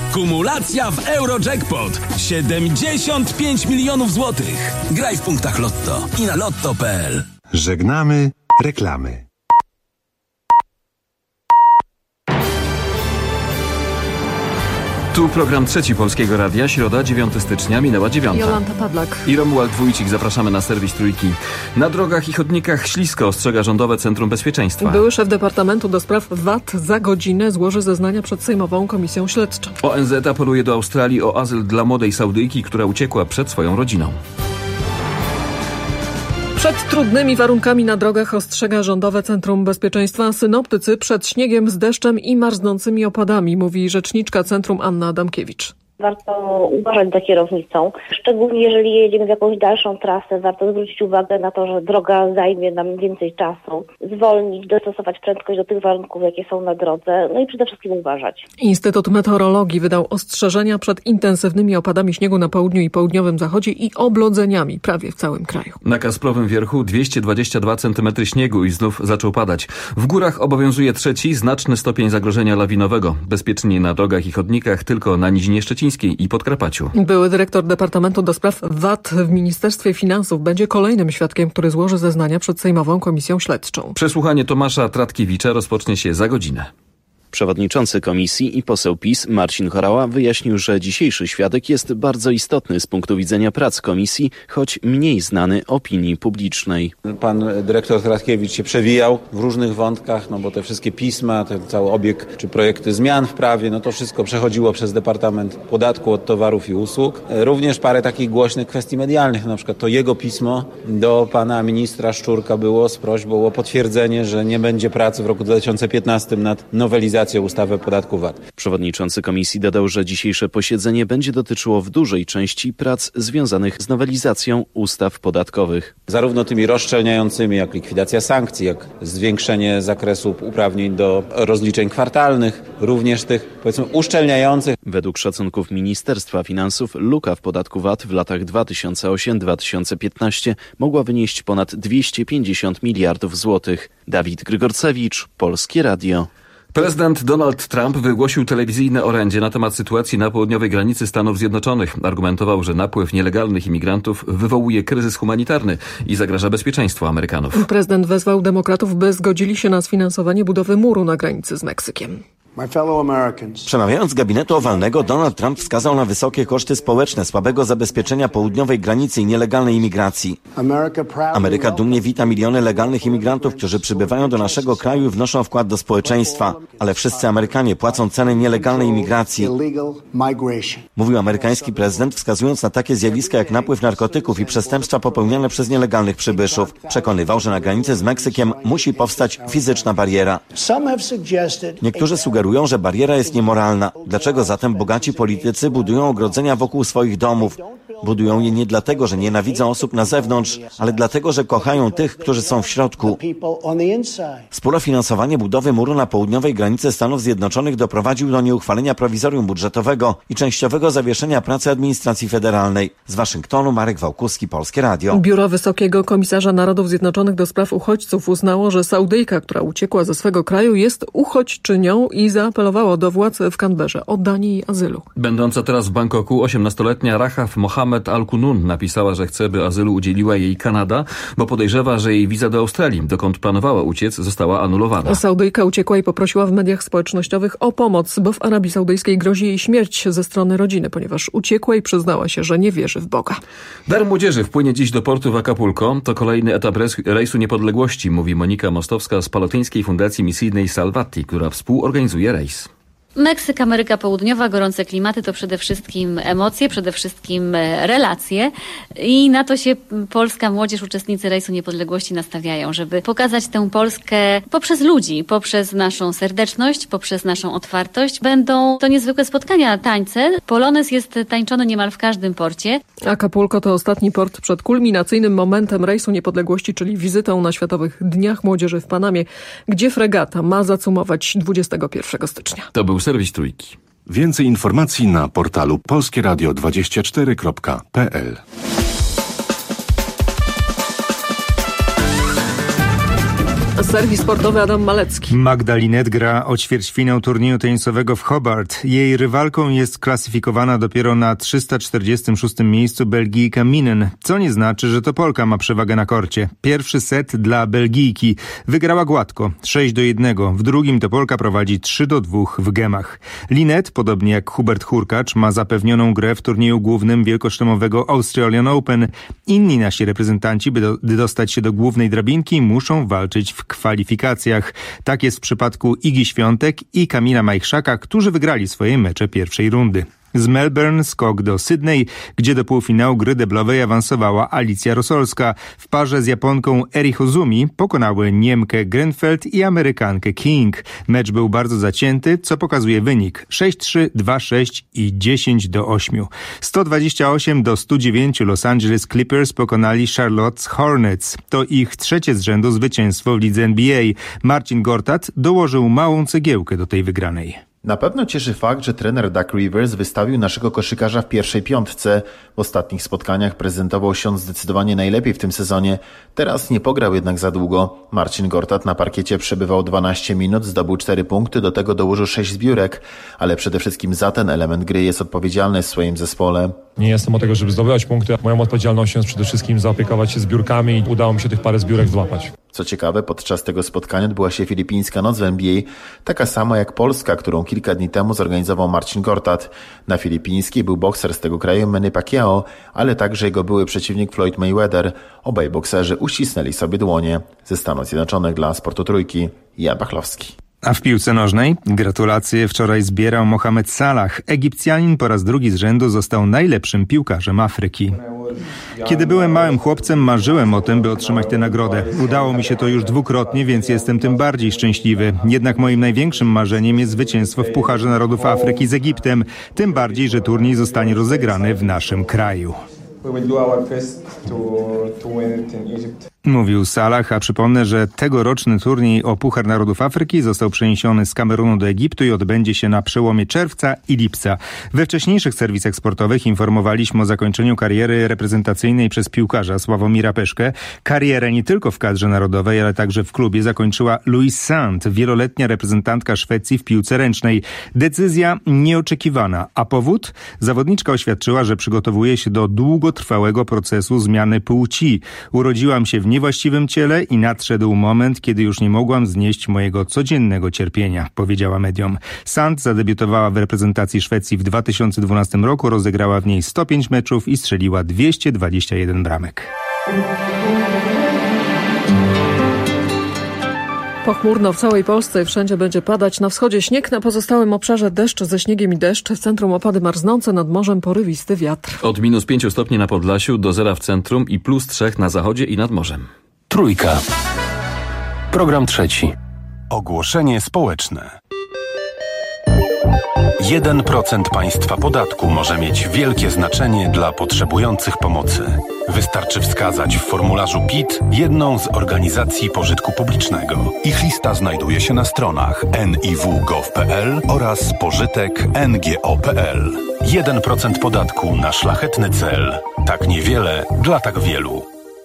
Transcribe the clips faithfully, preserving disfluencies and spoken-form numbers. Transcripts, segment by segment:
Kumulacja w Eurojackpot. siedemdziesiąt pięć milionów złotych. Graj w punktach Lotto i na lotto kropka p l. Żegnamy reklamy. Tu program Trzeci Polskiego Radia, środa dziewiątego stycznia, minęła dziewiąta. Jolanta Pawlak I Romuald Wójcik, zapraszamy na serwis Trójki. Na drogach i chodnikach ślisko, ostrzega Rządowe Centrum Bezpieczeństwa. Były szef Departamentu do Spraw V A T za godzinę złoży zeznania przed Sejmową Komisją Śledczą. O N Z apeluje do Australii o azyl dla młodej Saudyjki, która uciekła przed swoją rodziną. Przed trudnymi warunkami na drogach ostrzega Rządowe Centrum Bezpieczeństwa synoptycy przed śniegiem z deszczem i marznącymi opadami, mówi rzeczniczka Centrum Anna Adamkiewicz. Warto uważać za kierownicą, szczególnie jeżeli jedziemy w jakąś dalszą trasę. Warto zwrócić uwagę na to, że droga zajmie nam więcej czasu, zwolnić, dostosować prędkość do tych warunków, jakie są na drodze, no i przede wszystkim uważać. Instytut Meteorologii wydał ostrzeżenia przed intensywnymi opadami śniegu na południu i południowym zachodzie i oblodzeniami prawie w całym kraju. Na Kasprowym Wierchu dwieście dwadzieścia dwa centymetry śniegu i znów zaczął padać. W górach obowiązuje trzeci, znaczny stopień zagrożenia lawinowego. Bezpiecznie na drogach i chodnikach tylko na Nizinie Szczecińskiej i Podkarpaciu. Były dyrektor Departamentu do Spraw V A T w Ministerstwie Finansów będzie kolejnym świadkiem, który złoży zeznania przed Sejmową Komisją Śledczą. Przesłuchanie Tomasza Tratkiewicza rozpocznie się za godzinę. Przewodniczący komisji i poseł PiS Marcin Horała wyjaśnił, że dzisiejszy świadek jest bardzo istotny z punktu widzenia prac komisji, choć mniej znany opinii publicznej. Pan dyrektor Tratkiewicz się przewijał w różnych wątkach, no bo te wszystkie pisma, ten cały obieg czy projekty zmian w prawie, no to wszystko przechodziło przez Departament Podatku od Towarów i Usług. Również parę takich głośnych kwestii medialnych, na przykład to jego pismo do pana ministra Szczurka było z prośbą o potwierdzenie, że nie będzie pracy w roku dwa tysiące piętnastym nad nowelizacją ustawy o podatku V A T. Przewodniczący komisji dodał, że dzisiejsze posiedzenie będzie dotyczyło w dużej części prac związanych z nowelizacją ustaw podatkowych. Zarówno tymi rozszczelniającymi, jak likwidacja sankcji, jak zwiększenie zakresu uprawnień do rozliczeń kwartalnych, również tych, powiedzmy, uszczelniających. Według szacunków Ministerstwa Finansów luka w podatku V A T w latach dwa tysiące ósmym do dwa tysiące piętnastego mogła wynieść ponad dwieście pięćdziesiąt miliardów złotych. Dawid Grygorcewicz, Polskie Radio. Prezydent Donald Trump wygłosił telewizyjne orędzie na temat sytuacji na południowej granicy Stanów Zjednoczonych. Argumentował, że napływ nielegalnych imigrantów wywołuje kryzys humanitarny i zagraża bezpieczeństwu Amerykanów. Prezydent wezwał demokratów, by zgodzili się na sfinansowanie budowy muru na granicy z Meksykiem. Przemawiając z gabinetu owalnego, Donald Trump wskazał na wysokie koszty społeczne, słabego zabezpieczenia południowej granicy i nielegalnej imigracji. Ameryka dumnie wita miliony legalnych imigrantów, którzy przybywają do naszego kraju i wnoszą wkład do społeczeństwa, ale wszyscy Amerykanie płacą cenę nielegalnej imigracji. Mówił amerykański prezydent, wskazując na takie zjawiska jak napływ narkotyków i przestępstwa popełniane przez nielegalnych przybyszów. Przekonywał, że na granicy z Meksykiem musi powstać fizyczna bariera. Niektórzy sugerują, że bariera jest niemoralna. Dlaczego zatem bogaci politycy budują ogrodzenia wokół swoich domów? Budują je nie dlatego, że nienawidzą osób na zewnątrz, ale dlatego, że kochają tych, którzy są w środku. Współfinansowanie budowy muru na południowej granicy Stanów Zjednoczonych doprowadził do nieuchwalenia prowizorium budżetowego i częściowego zawieszenia pracy administracji federalnej. Z Waszyngtonu Marek Wałkuski, Polskie Radio. Biuro Wysokiego Komisarza Narodów Zjednoczonych do spraw uchodźców uznało, że Saudyjka, która uciekła ze swego kraju, jest uchodźczynią i zaapelowało do władz w Canberrze o danie jej azylu. Będąca teraz w Bangkoku osiemnastoletnia Rahaf Mohamed Al-Kunun napisała, że chce, by azylu udzieliła jej Kanada, bo podejrzewa, że jej wiza do Australii, dokąd planowała uciec, została anulowana. Saudyjka uciekła i poprosiła w mediach społecznościowych o pomoc, bo w Arabii Saudyjskiej grozi jej śmierć ze strony rodziny, ponieważ uciekła i przyznała się, że nie wierzy w Boga. Dar młodzieży wpłynie dziś do portu w Acapulco. To kolejny etap rejsu niepodległości, mówi Monika Mostowska z Palotyńskiej Fundacji Misyjnej Salvati, która współorganizuje rejs. Meksyk, Ameryka Południowa, gorące klimaty to przede wszystkim emocje, przede wszystkim relacje i na to się polska młodzież, uczestnicy Rejsu Niepodległości nastawiają, żeby pokazać tę Polskę poprzez ludzi, poprzez naszą serdeczność, poprzez naszą otwartość. Będą to niezwykłe spotkania, tańce. Polonez jest tańczony niemal w każdym porcie. Acapulco to ostatni port przed kulminacyjnym momentem Rejsu Niepodległości, czyli wizytą na Światowych Dniach Młodzieży w Panamie, gdzie fregata ma zacumować dwudziestego pierwszego stycznia. To był serwis Trójki. Więcej informacji na portalu polskieradio dwadzieścia cztery kropka p l. Serwis sportowy Adam Malecki. Magda Linette gra o ćwierćfinał turnieju tenisowego w Hobart. Jej rywalką jest klasyfikowana dopiero na trzysta czterdziestym szóstym miejscu Belgijka Minen, co nie znaczy, że to Polka ma przewagę na korcie. Pierwszy set dla Belgijki. Wygrała gładko, sześć do jednego. W drugim to Polka prowadzi trzy do dwóch w gemach. Linette, podobnie jak Hubert Hurkacz, ma zapewnioną grę w turnieju głównym wielkoszlemowego Australian Open. Inni nasi reprezentanci, by, do, by dostać się do głównej drabinki, muszą walczyć w kwalifikacjach. Tak jest w przypadku Igi Świątek i Kamila Majchrzaka, którzy wygrali swoje mecze pierwszej rundy. Z Melbourne skok do Sydney, gdzie do półfinału gry deblowej awansowała Alicja Rosolska. W parze z Japonką Eri Hozumi pokonały Niemkę Grenfeld i Amerykankę King. Mecz był bardzo zacięty, co pokazuje wynik sześć trzy, dwa sześć i dziesięć do ośmiu. sto dwadzieścia osiem do stu dziewięciu Los Angeles Clippers pokonali Charlotte Hornets. To ich trzecie z rzędu zwycięstwo w lidze N B A. Marcin Gortat dołożył małą cegiełkę do tej wygranej. Na pewno cieszy fakt, że trener Doug Rivers wystawił naszego koszykarza w pierwszej piątce. W ostatnich spotkaniach prezentował się on zdecydowanie najlepiej w tym sezonie. Teraz nie pograł jednak za długo. Marcin Gortat na parkiecie przebywał dwanaście minut, zdobył cztery punkty, do tego dołożył sześć zbiórek, ale przede wszystkim za ten element gry jest odpowiedzialny w swoim zespole. Nie jestem od tego, żeby zdobywać punkty. Moją odpowiedzialnością jest przede wszystkim zaopiekować się zbiórkami i udało mi się tych parę zbiórek złapać. Co ciekawe, podczas tego spotkania odbyła się filipińska noc w N B A, taka sama jak Polska, którą kilka dni temu zorganizował Marcin Gortat. Na filipińskiej był bokser z tego kraju Manny Pacquiao, ale także jego były przeciwnik Floyd Mayweather. Obaj bokserzy uścisnęli sobie dłonie. Ze Stanów Zjednoczonych dla Sportu Trójki, Jan Pachlowski. A w piłce nożnej gratulacje wczoraj zbierał Mohamed Salah. Egipcjanin po raz drugi z rzędu został najlepszym piłkarzem Afryki. Kiedy byłem małym chłopcem, marzyłem o tym, by otrzymać tę nagrodę. Udało mi się to już dwukrotnie, więc jestem tym bardziej szczęśliwy. Jednak moim największym marzeniem jest zwycięstwo w Pucharze Narodów Afryki z Egiptem. Tym bardziej, że turniej zostanie rozegrany w naszym kraju. Mówił Salah, a przypomnę, że tegoroczny turniej o Puchar Narodów Afryki został przeniesiony z Kamerunu do Egiptu i odbędzie się na przełomie czerwca i lipca. We wcześniejszych serwisach sportowych informowaliśmy o zakończeniu kariery reprezentacyjnej przez piłkarza Sławomira Peszkę. Karierę nie tylko w kadrze narodowej, ale także w klubie zakończyła Louise Sand, wieloletnia reprezentantka Szwecji w piłce ręcznej. Decyzja nieoczekiwana, a powód? Zawodniczka oświadczyła, że przygotowuje się do długotrwałego procesu zmiany płci. Urodziłam się w niewłaściwym ciele i nadszedł moment, kiedy już nie mogłam znieść mojego codziennego cierpienia, powiedziała mediom. Sand zadebiutowała w reprezentacji Szwecji w dwa tysiące dwunastym roku, rozegrała w niej sto pięć meczów i strzeliła dwieście dwadzieścia jeden bramek. Pochmurno w całej Polsce i wszędzie będzie padać. Na wschodzie śnieg, na pozostałym obszarze deszcz ze śniegiem i deszcz. W centrum opady marznące, nad morzem porywisty wiatr. Od minus pięciu stopni na Podlasiu do zera w centrum i plus trzech na zachodzie i nad morzem. Trójka. Program trzeci. Ogłoszenie społeczne. jeden procent państwa podatku może mieć wielkie znaczenie dla potrzebujących pomocy. Wystarczy wskazać w formularzu P I T jedną z organizacji pożytku publicznego. Ich lista znajduje się na stronach en i w kropka gov kropka pe el oraz pożytek kropka en ge o kropka pe el. jeden procent podatku na szlachetny cel. Tak niewiele dla tak wielu.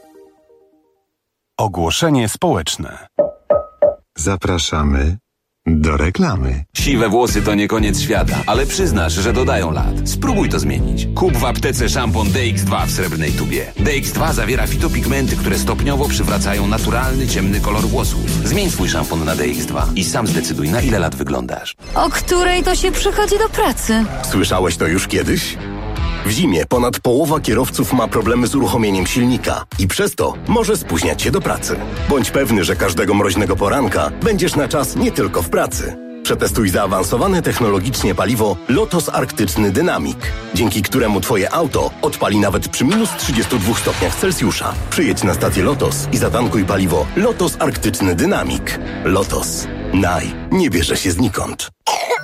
Ogłoszenie społeczne. Zapraszamy do reklamy. Siwe włosy to nie koniec świata, ale przyznasz, że dodają lat. Spróbuj to zmienić. Kup w aptece szampon D X dwa w srebrnej tubie. D X dwa zawiera fitopigmenty, które stopniowo przywracają naturalny, ciemny kolor włosów. Zmień swój szampon na D X dwa i sam zdecyduj, na ile lat wyglądasz. O której to się przychodzi do pracy? Słyszałeś to już kiedyś? W zimie ponad połowa kierowców ma problemy z uruchomieniem silnika i przez to może spóźniać się do pracy. Bądź pewny, że każdego mroźnego poranka będziesz na czas nie tylko w pracy. Przetestuj zaawansowane technologicznie paliwo Lotos Arktyczny Dynamic, dzięki któremu Twoje auto odpali nawet przy minus trzydziestu dwóch stopniach Celsjusza. Przyjedź na stację Lotos i zatankuj paliwo Lotos Arktyczny Dynamic. Lotos. Naj. Nie bierze się znikąd.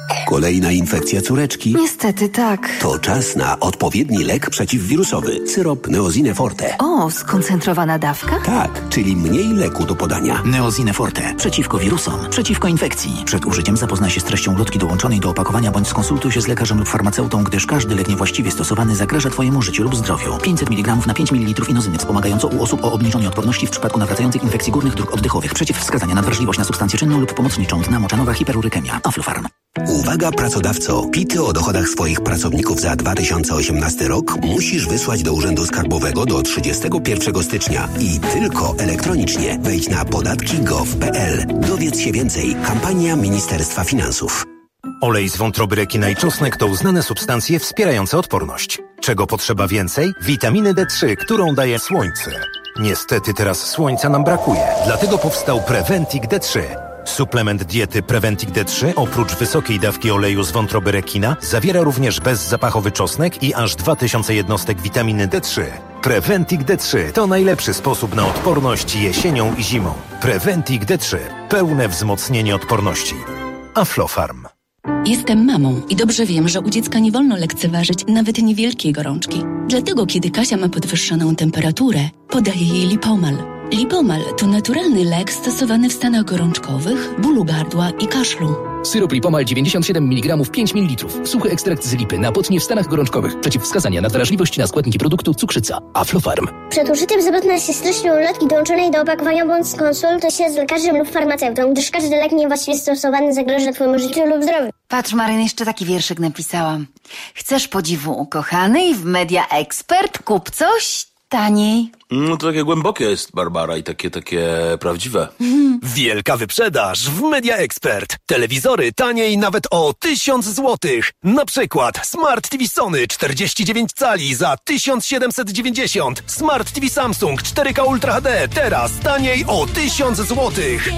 Kolejna infekcja córeczki? Niestety tak. To czas na odpowiedni lek przeciwwirusowy. Syrop Neosine Forte. O, skoncentrowana dawka? Tak, czyli mniej leku do podania. Neosine Forte. Przeciwko wirusom, przeciwko infekcji. Przed użyciem zapoznaj się z treścią ulotki dołączonej do opakowania bądź skonsultuj się z lekarzem lub farmaceutą, gdyż każdy lek niewłaściwie stosowany zagraża Twojemu życiu lub zdrowiu. pięćset miligramów na pięć mililitrów inozyny wspomagająco u osób o obniżonej odporności w przypadku nawracających infekcji górnych dróg oddechowych. Przeciwwskazania nadwrażliwość na substancję czynną lub pomocniczą. Dna moczanowa, hiperurykemia. Aflofarm. Uwaga pracodawco! Pity o dochodach swoich pracowników za dwa tysiące osiemnasty rok musisz wysłać do Urzędu Skarbowego do trzydziestego pierwszego stycznia i tylko elektronicznie. Wejdź na podatki kropka gov kropka p l. Dowiedz się więcej. Kampania Ministerstwa Finansów. Olej z wątroby rekina i czosnek to uznane substancje wspierające odporność. Czego potrzeba więcej? Witaminy D trzy, którą daje słońce. Niestety teraz słońca nam brakuje, dlatego powstał Preventic D trzy. Suplement diety Preventic D trzy oprócz wysokiej dawki oleju z wątroby rekina zawiera również bezzapachowy czosnek i aż dwa tysiące jednostek witaminy D trzy. Preventic D trzy to najlepszy sposób na odporność jesienią i zimą. Preventic D trzy. Pełne wzmocnienie odporności. Aflofarm. Jestem mamą i dobrze wiem, że u dziecka nie wolno lekceważyć nawet niewielkiej gorączki. Dlatego, kiedy Kasia ma podwyższoną temperaturę, podaję jej Lipomal. Lipomal to naturalny lek stosowany w stanach gorączkowych, bólu gardła i kaszlu. Syrop Lipomal dziewięćdziesiąt siedem miligramów pięć mililitrów. Suchy ekstrakt z lipy na potnie w stanach gorączkowych. Przeciwwskazania na wrażliwość na składniki produktu cukrzyca. Aflofarm. Przed użyciem zapoznaj się z treścią ulotki dołączonej do opakowania bądź skonsultuj się z lekarzem lub farmaceutą, gdyż każdy lek niewłaściwie stosowany zagraża Twojemu życiu lub zdrowiu. Patrz, Maryn, jeszcze taki wierszyk napisałam. Chcesz podziwu ukochanej w Media Expert? Kup coś taniej. No to takie głębokie jest, Barbara, i takie, takie prawdziwe. Wielka wyprzedaż w Media Expert. Telewizory taniej nawet o tysiąc złotych. Na przykład Smart T V Sony czterdzieści dziewięć cali za tysiąc siedemset dziewięćdziesiąt. Smart T V Samsung cztery K Ultra H D teraz taniej o tysiąc złotych.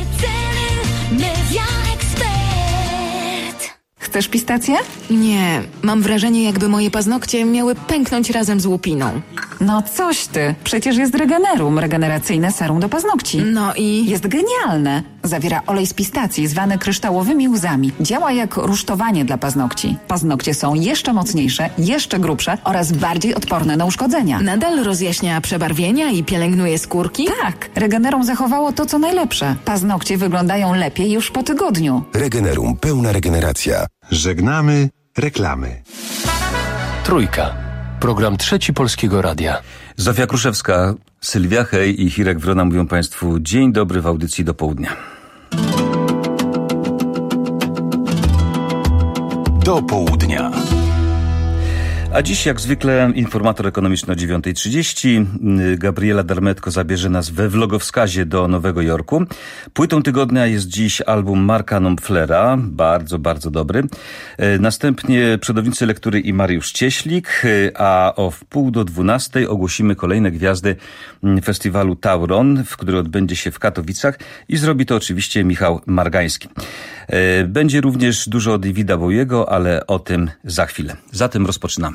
Media Expert. Chcesz pistację? Nie, mam wrażenie, jakby moje paznokcie miały pęknąć razem z łupiną. No coś ty, przecież jest Regenerum, regeneracyjne serum do paznokci. No i? Jest genialne. Zawiera olej z pistacji zwany kryształowymi łzami. Działa jak rusztowanie dla paznokci. Paznokcie są jeszcze mocniejsze, jeszcze grubsze oraz bardziej odporne na uszkodzenia. Nadal rozjaśnia przebarwienia i pielęgnuje skórki? Tak, Regenerum zachowało to, co najlepsze. Paznokcie wyglądają lepiej już po tygodniu. Regenerum, pełna regeneracja. Żegnamy reklamy. Trójka. Program Trzeci Polskiego Radia. Zofia Kruszewska, Sylwia Hej i Hirek Wrona mówią Państwu dzień dobry w audycji do południa. Do południa. A dziś jak zwykle informator ekonomiczny o dziewiąta trzydzieści. Gabriela Darmetko zabierze nas we vlogowskazie do Nowego Jorku. Płytą tygodnia jest dziś album Marka Knopflera. Bardzo, bardzo dobry. Następnie przodownicy lektury i Mariusz Cieślik. A o wpół do dwunastej ogłosimy kolejne gwiazdy festiwalu Tauron, który odbędzie się w Katowicach i zrobi to oczywiście Michał Margański. Będzie również dużo Davida Bowiego, ale o tym za chwilę. Zatem rozpoczynamy.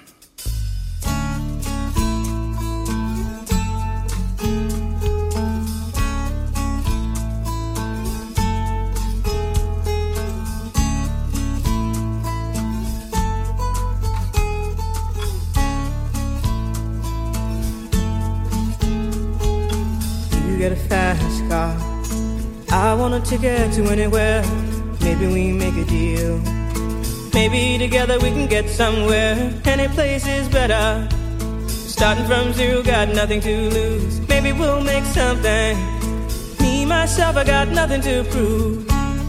You get a fast car, I want a ticket to anywhere. Maybe we make a deal. Maybe together we can get somewhere. Any place is better. Starting from zero, got nothing to lose. Maybe we'll make something. Me, myself, I got nothing to prove.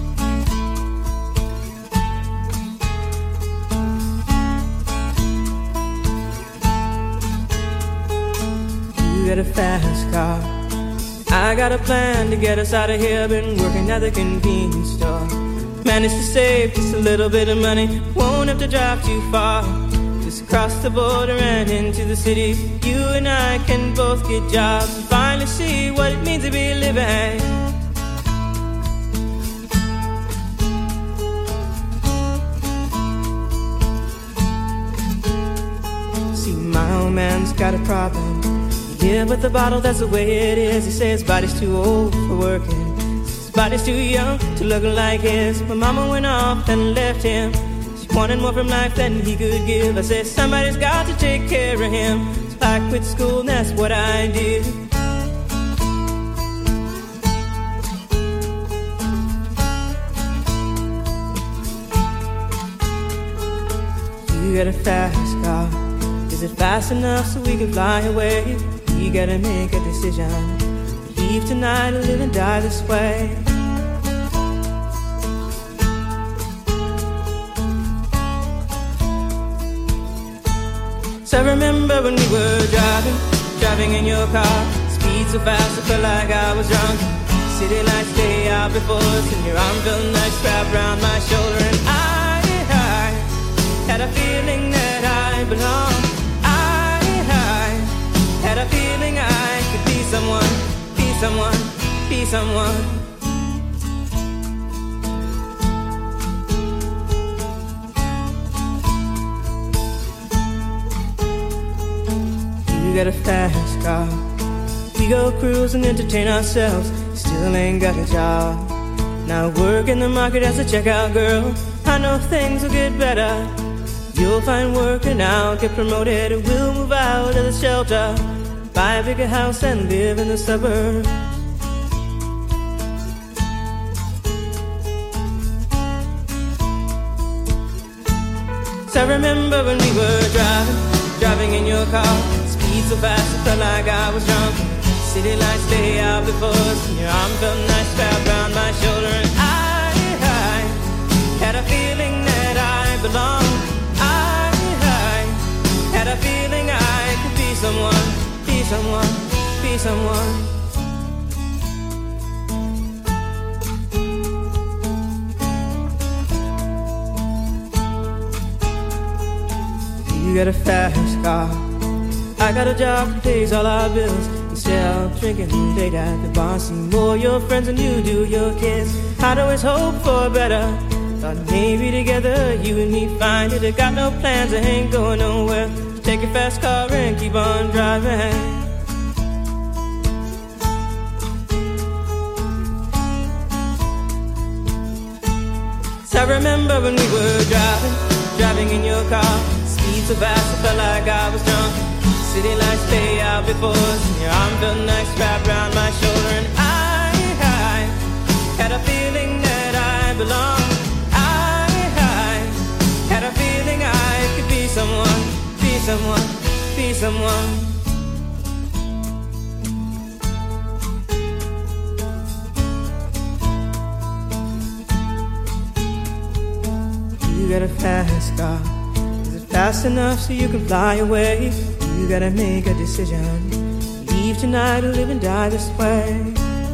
You got a fast car, I got a plan to get us out of here. Been working at the convenience store. Managed to save just a little bit of money. Won't have to drive too far. Just cross the border and into the city. You and I can both get jobs and finally see what it means to be living. See, my old man's got a problem. Yeah, but the bottle, that's the way it is. He says his body's too old for working. His body's too young to look like his. My mama went off and left him. She wanted more from life than he could give. I said somebody's got to take care of him. So I quit school and that's what I did. You got a fast car. Is it fast enough so we can fly away? We gotta make a decision. Leave tonight or live and die this way. So I remember when we were driving, driving in your car. Speed so fast I felt like I was drunk. City lights stay out before us, and your arm felt nice wrapped around my shoulder. And I, I had a feeling that I belonged. I, I had a feeling I could be someone, be someone, be someone. You got a fast car. We go cruise and entertain ourselves. Still ain't got a job. Now work in the market as a checkout girl. I know things will get better. You'll find work and I'll get promoted. We'll move out of the shelter, buy a bigger house and live in the suburbs. So I remember when we were driving, driving in your car. Speed so fast I felt like I was drunk. City lights lay out before us, and your arm felt nice wrapped around my shoulder. And I, I had a feeling that I belonged. I, I had a feeling I could be someone, be someone, be someone. You got a fast car. I got a job that pays all our bills. Instead of drinking late at the bar, see more your friends than you do your kids. I'd always hope for better. Thought maybe together you and me find it. I got no plans, I ain't going nowhere. So take your fast car and keep on driving. So I remember when we were driving, driving in your car. Speed so fast I felt like I was drunk. City lights stay out before us, and your arm felt nice wrapped around my shoulder. And I, I had a feeling that I belonged. I, I had a feeling I could be someone, be someone, be someone. You got a fast car. Is it fast enough so you can fly away? You gotta make a decision. Leave tonight or live and die this way.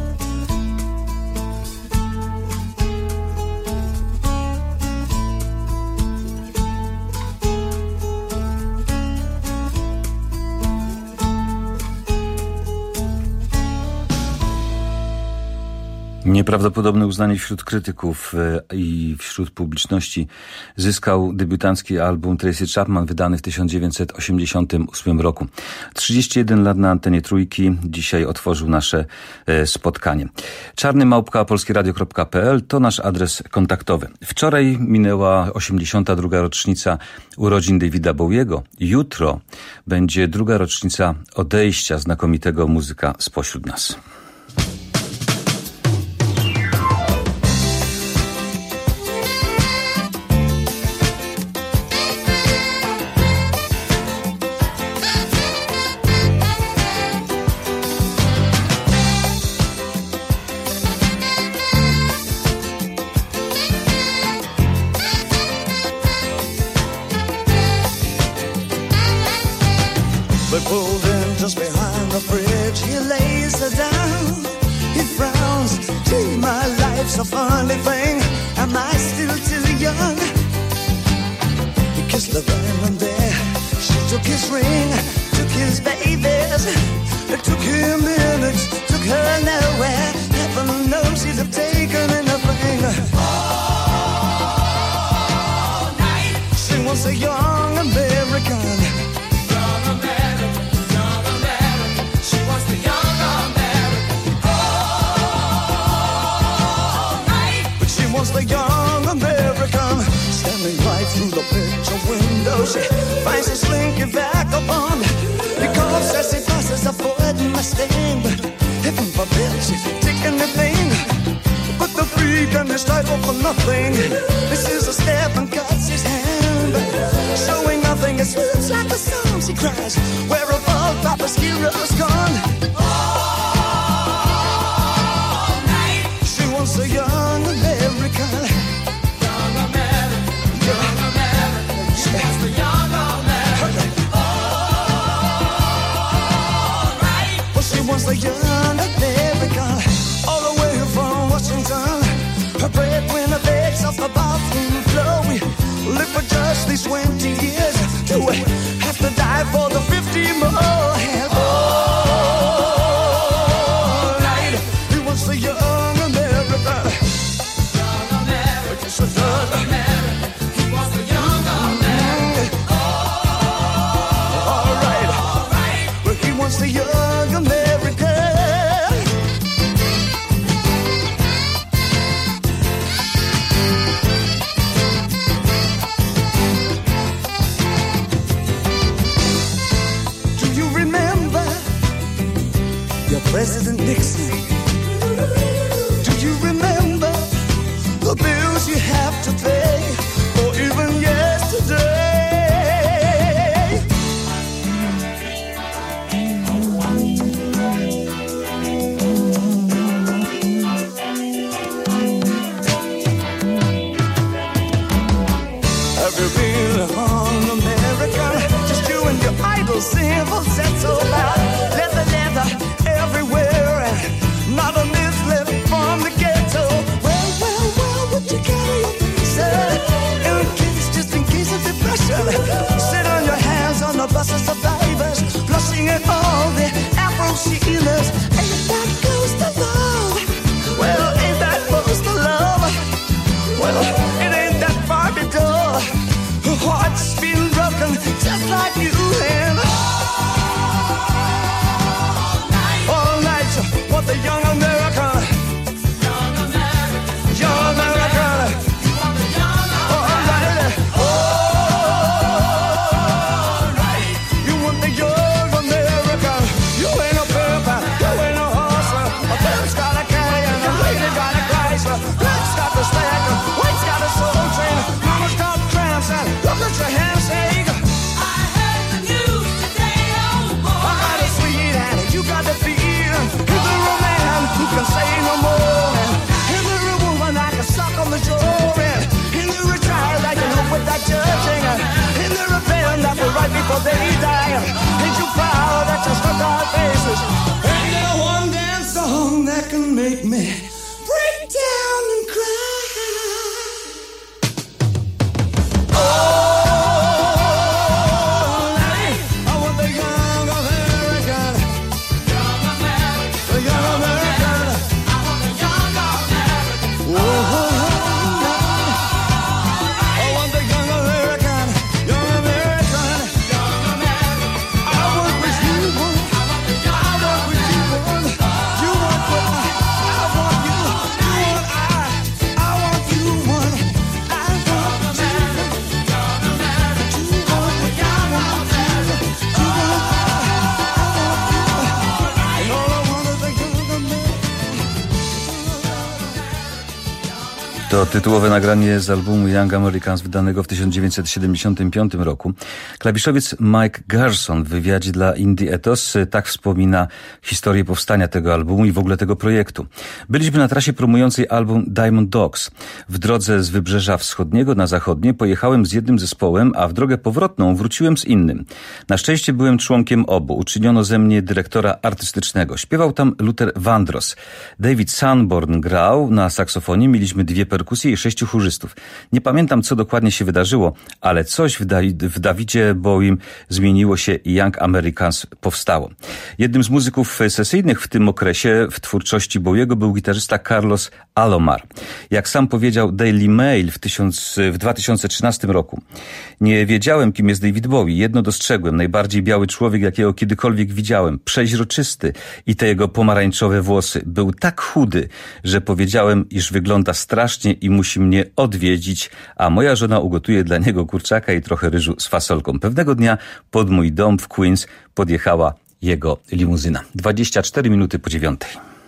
Nieprawdopodobne uznanie wśród krytyków i wśród publiczności zyskał debiutancki album Tracy Chapman, wydany w tysiąc dziewięćset osiemdziesiątym ósmym roku. trzydzieści jeden lat na antenie Trójki dzisiaj otworzył nasze spotkanie. czarny małpka polskieradio kropka p l to nasz adres kontaktowy. Wczoraj minęła osiemdziesiąta druga rocznica urodzin Davida Bowiego. Jutro będzie druga rocznica odejścia znakomitego muzyka spośród nas. She wants the young American. Oh, shining right through the picture window. She finds a slinky vagabond because as he passes avoiding my stain. But heaven forbid she's taking anything but the freak and his title for nothing. This is a step and cuts his hand, showing nothing. It swoops like a song. She cries, where have all Papa's heroes gone? All night. She wants a young American. Young American. Young American. She wants the young American. All right. Well, she wants the young American. All the way from Washington. Her breadwinner begs off the bathroom floor. We live for just these twenty years. Do we have to die for the fifty more? And all night, he wants the young America. Young America, yes, he does. America. He wants the young America. All right, all right. Well, he wants the young America. President Nixon, do you remember the bills you have to pay, or even yesterday? Have you been on America? Just you and your idle symbols, that's so loud. Leather, leather. Everywhere, and not a miss left from the ghetto. Well, well, well, would you carry your visa? In case, just in case of depression. Sit on your hands on the bus of survivors, blushing at all the Afro Sheilas. Ain't that close to love? Well, ain't that close to love? Well, it ain't that far to go. Her heart's been broken just like you and what the young American, young American, young American. You want the young American. All right, you want the young American. You ain't a pimp, you ain't a hustler. A pimp's got a canyon, a lady got a Chrysler. Black's got the stack, white's got a soul train. Mama's got cramps and look at your handshake. I heard the news today, oh boy. I got a sweet and you got the feel. Who can say no more? And there a woman I can suck on the jaw. And there a child I can help with that judging. And there a band that will right before they die. Ain't you proud that you stuck our faces? Ain't there one damn song that can make me break down and cry? Oh, I want the young American. Young American. The young American. To tytułowe nagranie z albumu Young Americans wydanego w tysiąc dziewięćset siedemdziesiątym piątym roku. Klawiszowiec Mike Garson w wywiadzie dla Indie Ethos tak wspomina historię powstania tego albumu i w ogóle tego projektu. Byliśmy na trasie promującej album Diamond Dogs. W drodze z Wybrzeża Wschodniego na Zachodnie pojechałem z jednym zespołem, a w drogę powrotną wróciłem z innym. Na szczęście byłem członkiem obu. Uczyniono ze mnie dyrektora artystycznego. Śpiewał tam Luther Vandross. David Sanborn grał na saksofonie. Mieliśmy dwie perkusje i sześciu chórzystów. Nie pamiętam, co dokładnie się wydarzyło, ale coś w, da- w Davidzie Bowiem zmieniło się i Young Americans powstało. Jednym z muzyków sesyjnych w tym okresie w twórczości Bowiego był gitarzysta Carlos Alomar. Jak sam powiedział Daily Mail w, tysiąc, w dwa tysiące trzynastym roku. Nie wiedziałem, kim jest David Bowie. Jedno dostrzegłem. Najbardziej biały człowiek, jakiego kiedykolwiek widziałem. Przeźroczysty i te jego pomarańczowe włosy. Był tak chudy, że powiedziałem, iż wygląda strasznie właśnie i musi mnie odwiedzić, a moja żona ugotuje dla niego kurczaka i trochę ryżu z fasolką. Pewnego dnia pod mój dom w Queens podjechała jego limuzyna. dwadzieścia cztery minuty po dziewiątej.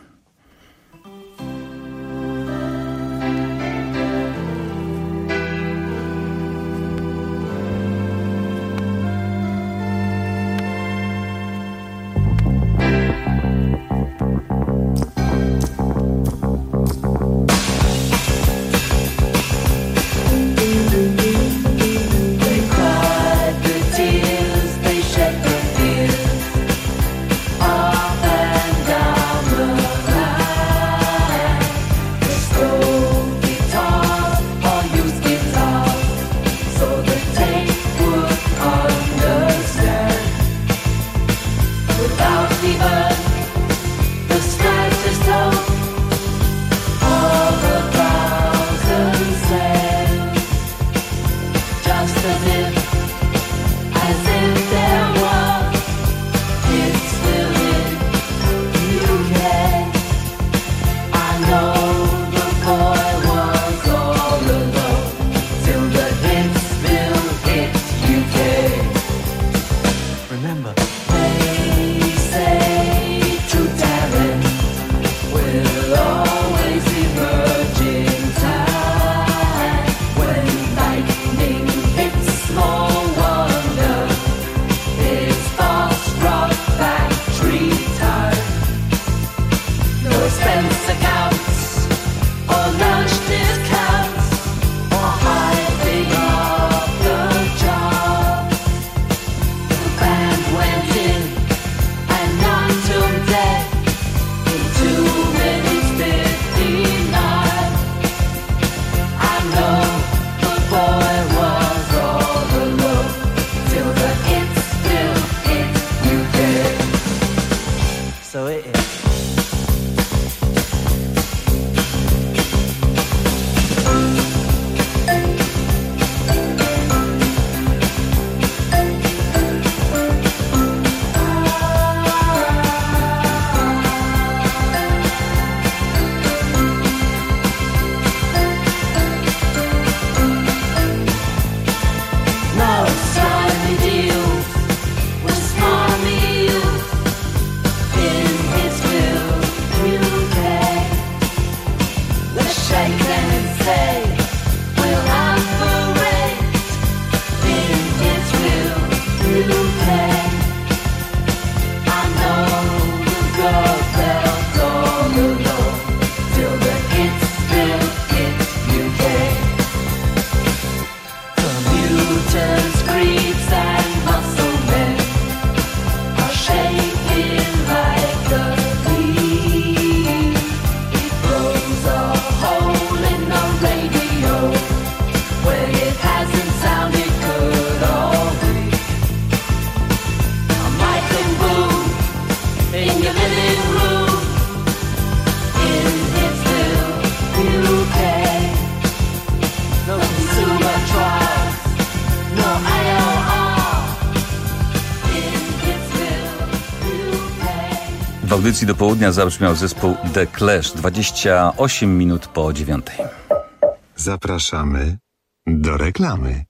W audycji do południa zabrzmiał zespół The Clash. dwadzieścia osiem minut po dziewiątej. Zapraszamy do reklamy.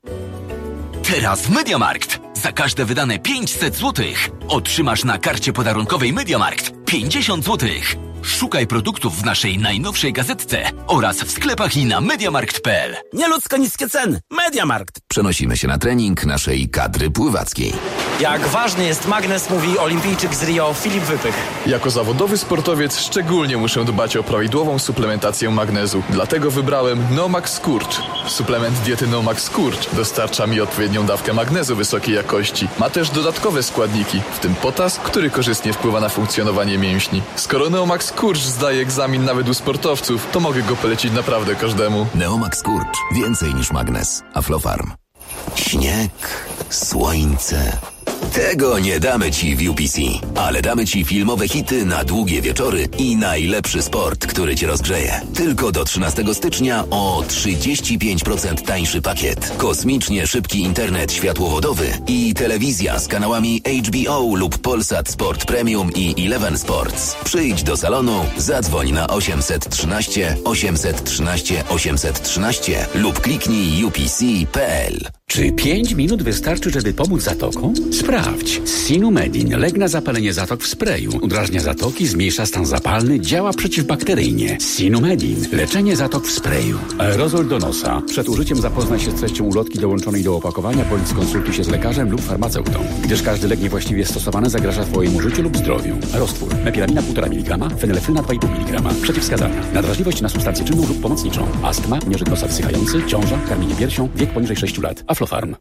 Teraz w Mediamarkt. Za każde wydane pięćset złotych otrzymasz na karcie podarunkowej Mediamarkt pięćdziesiąt złotych. Szukaj produktów w naszej najnowszej gazetce oraz w sklepach i na mediamarkt kropka p l. Nieludzko niskie ceny. Mediamarkt. Przenosimy się na trening naszej kadry pływackiej. Jak ważny jest magnes, mówi olimpijczyk z Rio Filip Wypych. Jako zawodowy sportowiec szczególnie muszę dbać o prawidłową suplementację magnezu. Dlatego wybrałem Nomax Skurcz. Suplement diety Nomax Skurcz dostarcza mi odpowiednią dawkę magnezu wysokiej jakości. Ma też dodatkowe składniki, w tym potas, który korzystnie wpływa na funkcjonowanie mięśni. Skoro Neomax Skurcz zdaje egzamin nawet u sportowców, to mogę go polecić naprawdę każdemu. Neomax Skurcz. Więcej niż magnes. Aflofarm. Śnieg, słońce, Tego nie damy Ci w U P C, ale damy Ci filmowe hity na długie wieczory i najlepszy sport, który Cię rozgrzeje. Tylko do trzynastego stycznia o trzydzieści pięć procent tańszy pakiet. Kosmicznie szybki internet światłowodowy i telewizja z kanałami H B O lub Polsat Sport Premium i Eleven Sports. Przyjdź do salonu, zadzwoń na osiemset trzynaście osiemset trzynaście osiemset trzynaście lub kliknij u p c kropka p l. Czy pięć minut wystarczy, żeby pomóc zatokom? Sprawdź. Sinumedin. Lek na zapalenie zatok w sprayu. Udrażnia zatoki, zmniejsza stan zapalny, działa przeciwbakteryjnie. Sinumedin. Leczenie zatok w sprayu. Aerozol do nosa. Przed użyciem zapoznaj się z treścią ulotki dołączonej do opakowania, bądź skonsultuj się z lekarzem lub farmaceutą, gdyż każdy lek niewłaściwie stosowany zagraża Twojemu życiu lub zdrowiu. Roztwór. Mepiramina półtora miligrama, fenylefryna dwa i pół miligrama. Przeciwwskazania. Nadwrażliwość na substancję czynną lub pomocniczą. Astma, nieżyt nosa wsychający, ciąża, karmienie piersią, wiek poniżej sześciu lat. Aflofarm.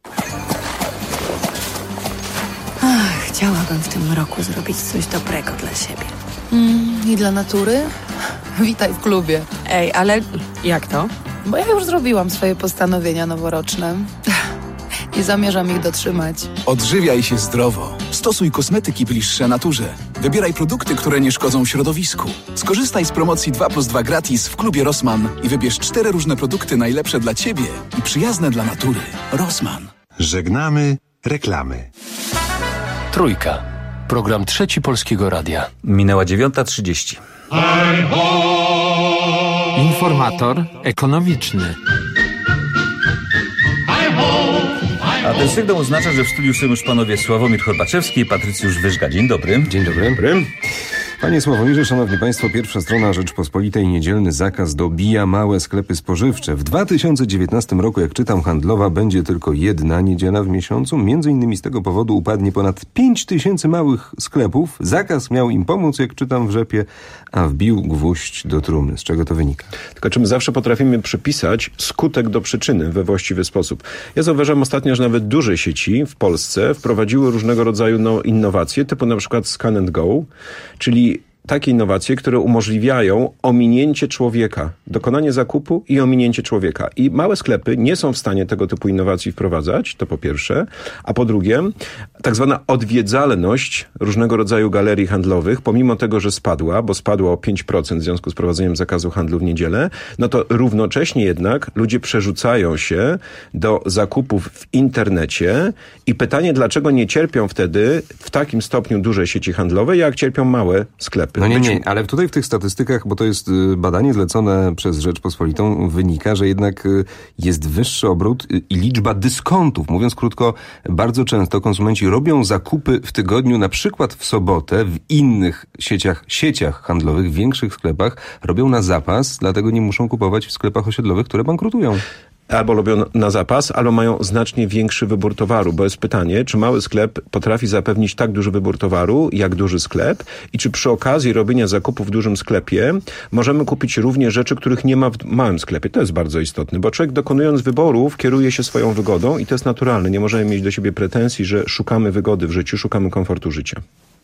Ach, chciałabym w tym roku zrobić coś dobrego dla siebie. Mm, I dla natury? Witaj w klubie. Ej, ale jak to? Bo ja już zrobiłam swoje postanowienia noworoczne. Nie zamierzam ich dotrzymać. Odżywiaj się zdrowo. Stosuj kosmetyki bliższe naturze. Wybieraj produkty, które nie szkodzą środowisku. Skorzystaj z promocji dwa plus dwa gratis w klubie Rossmann i wybierz cztery różne produkty najlepsze dla Ciebie i przyjazne dla natury. Rossmann. Żegnamy reklamy. Trójka. Program Trzeci Polskiego Radia. Minęła dziewiąta trzydzieści. Informator ekonomiczny. A ten sygnał oznacza, że w studiu są już panowie Sławomir Horbaczewski i Patrycjusz Wyżga. Dzień dobry. Dzień dobry. dobry. Panie Sławomirze, szanowni państwo, pierwsza strona Rzeczpospolitej, niedzielny zakaz dobija małe sklepy spożywcze. W dwa tysiące dziewiętnastym roku, jak czytam, handlowa będzie tylko jedna niedziela w miesiącu. Między innymi z tego powodu upadnie ponad pięć tysięcy małych sklepów. Zakaz miał im pomóc, jak czytam w Rzepie, a wbił gwóźdź do trumny. Z czego to wynika? Tylko czy my zawsze potrafimy przypisać skutek do przyczyny we właściwy sposób? Ja zauważam ostatnio, że nawet duże sieci w Polsce wprowadziły różnego rodzaju no, innowacje, typu na przykład Scan and Go, czyli takie innowacje, które umożliwiają ominięcie człowieka, dokonanie zakupu i ominięcie człowieka. I małe sklepy nie są w stanie tego typu innowacji wprowadzać, to po pierwsze. A po drugie, tak zwana odwiedzalność różnego rodzaju galerii handlowych, pomimo tego, że spadła, bo spadła o pięć procent w związku z prowadzeniem zakazu handlu w niedzielę, no to równocześnie jednak ludzie przerzucają się do zakupów w internecie i pytanie, dlaczego nie cierpią wtedy w takim stopniu duże sieci handlowe, jak cierpią małe sklepy. No nie, nie, ale tutaj w tych statystykach, bo to jest badanie zlecone przez Rzeczpospolitą, wynika, że jednak jest wyższy obrót i liczba dyskontów. Mówiąc krótko, bardzo często konsumenci robią zakupy w tygodniu, na przykład w sobotę, w innych sieciach, sieciach handlowych, w większych sklepach, robią na zapas, dlatego nie muszą kupować w sklepach osiedlowych, które bankrutują. Albo robią na zapas, albo mają znacznie większy wybór towaru, bo jest pytanie, czy mały sklep potrafi zapewnić tak duży wybór towaru, jak duży sklep i czy przy okazji robienia zakupów w dużym sklepie możemy kupić również rzeczy, których nie ma w małym sklepie. To jest bardzo istotne, bo człowiek dokonując wyborów kieruje się swoją wygodą i to jest naturalne. Nie możemy mieć do siebie pretensji, że szukamy wygody w życiu, szukamy komfortu życia.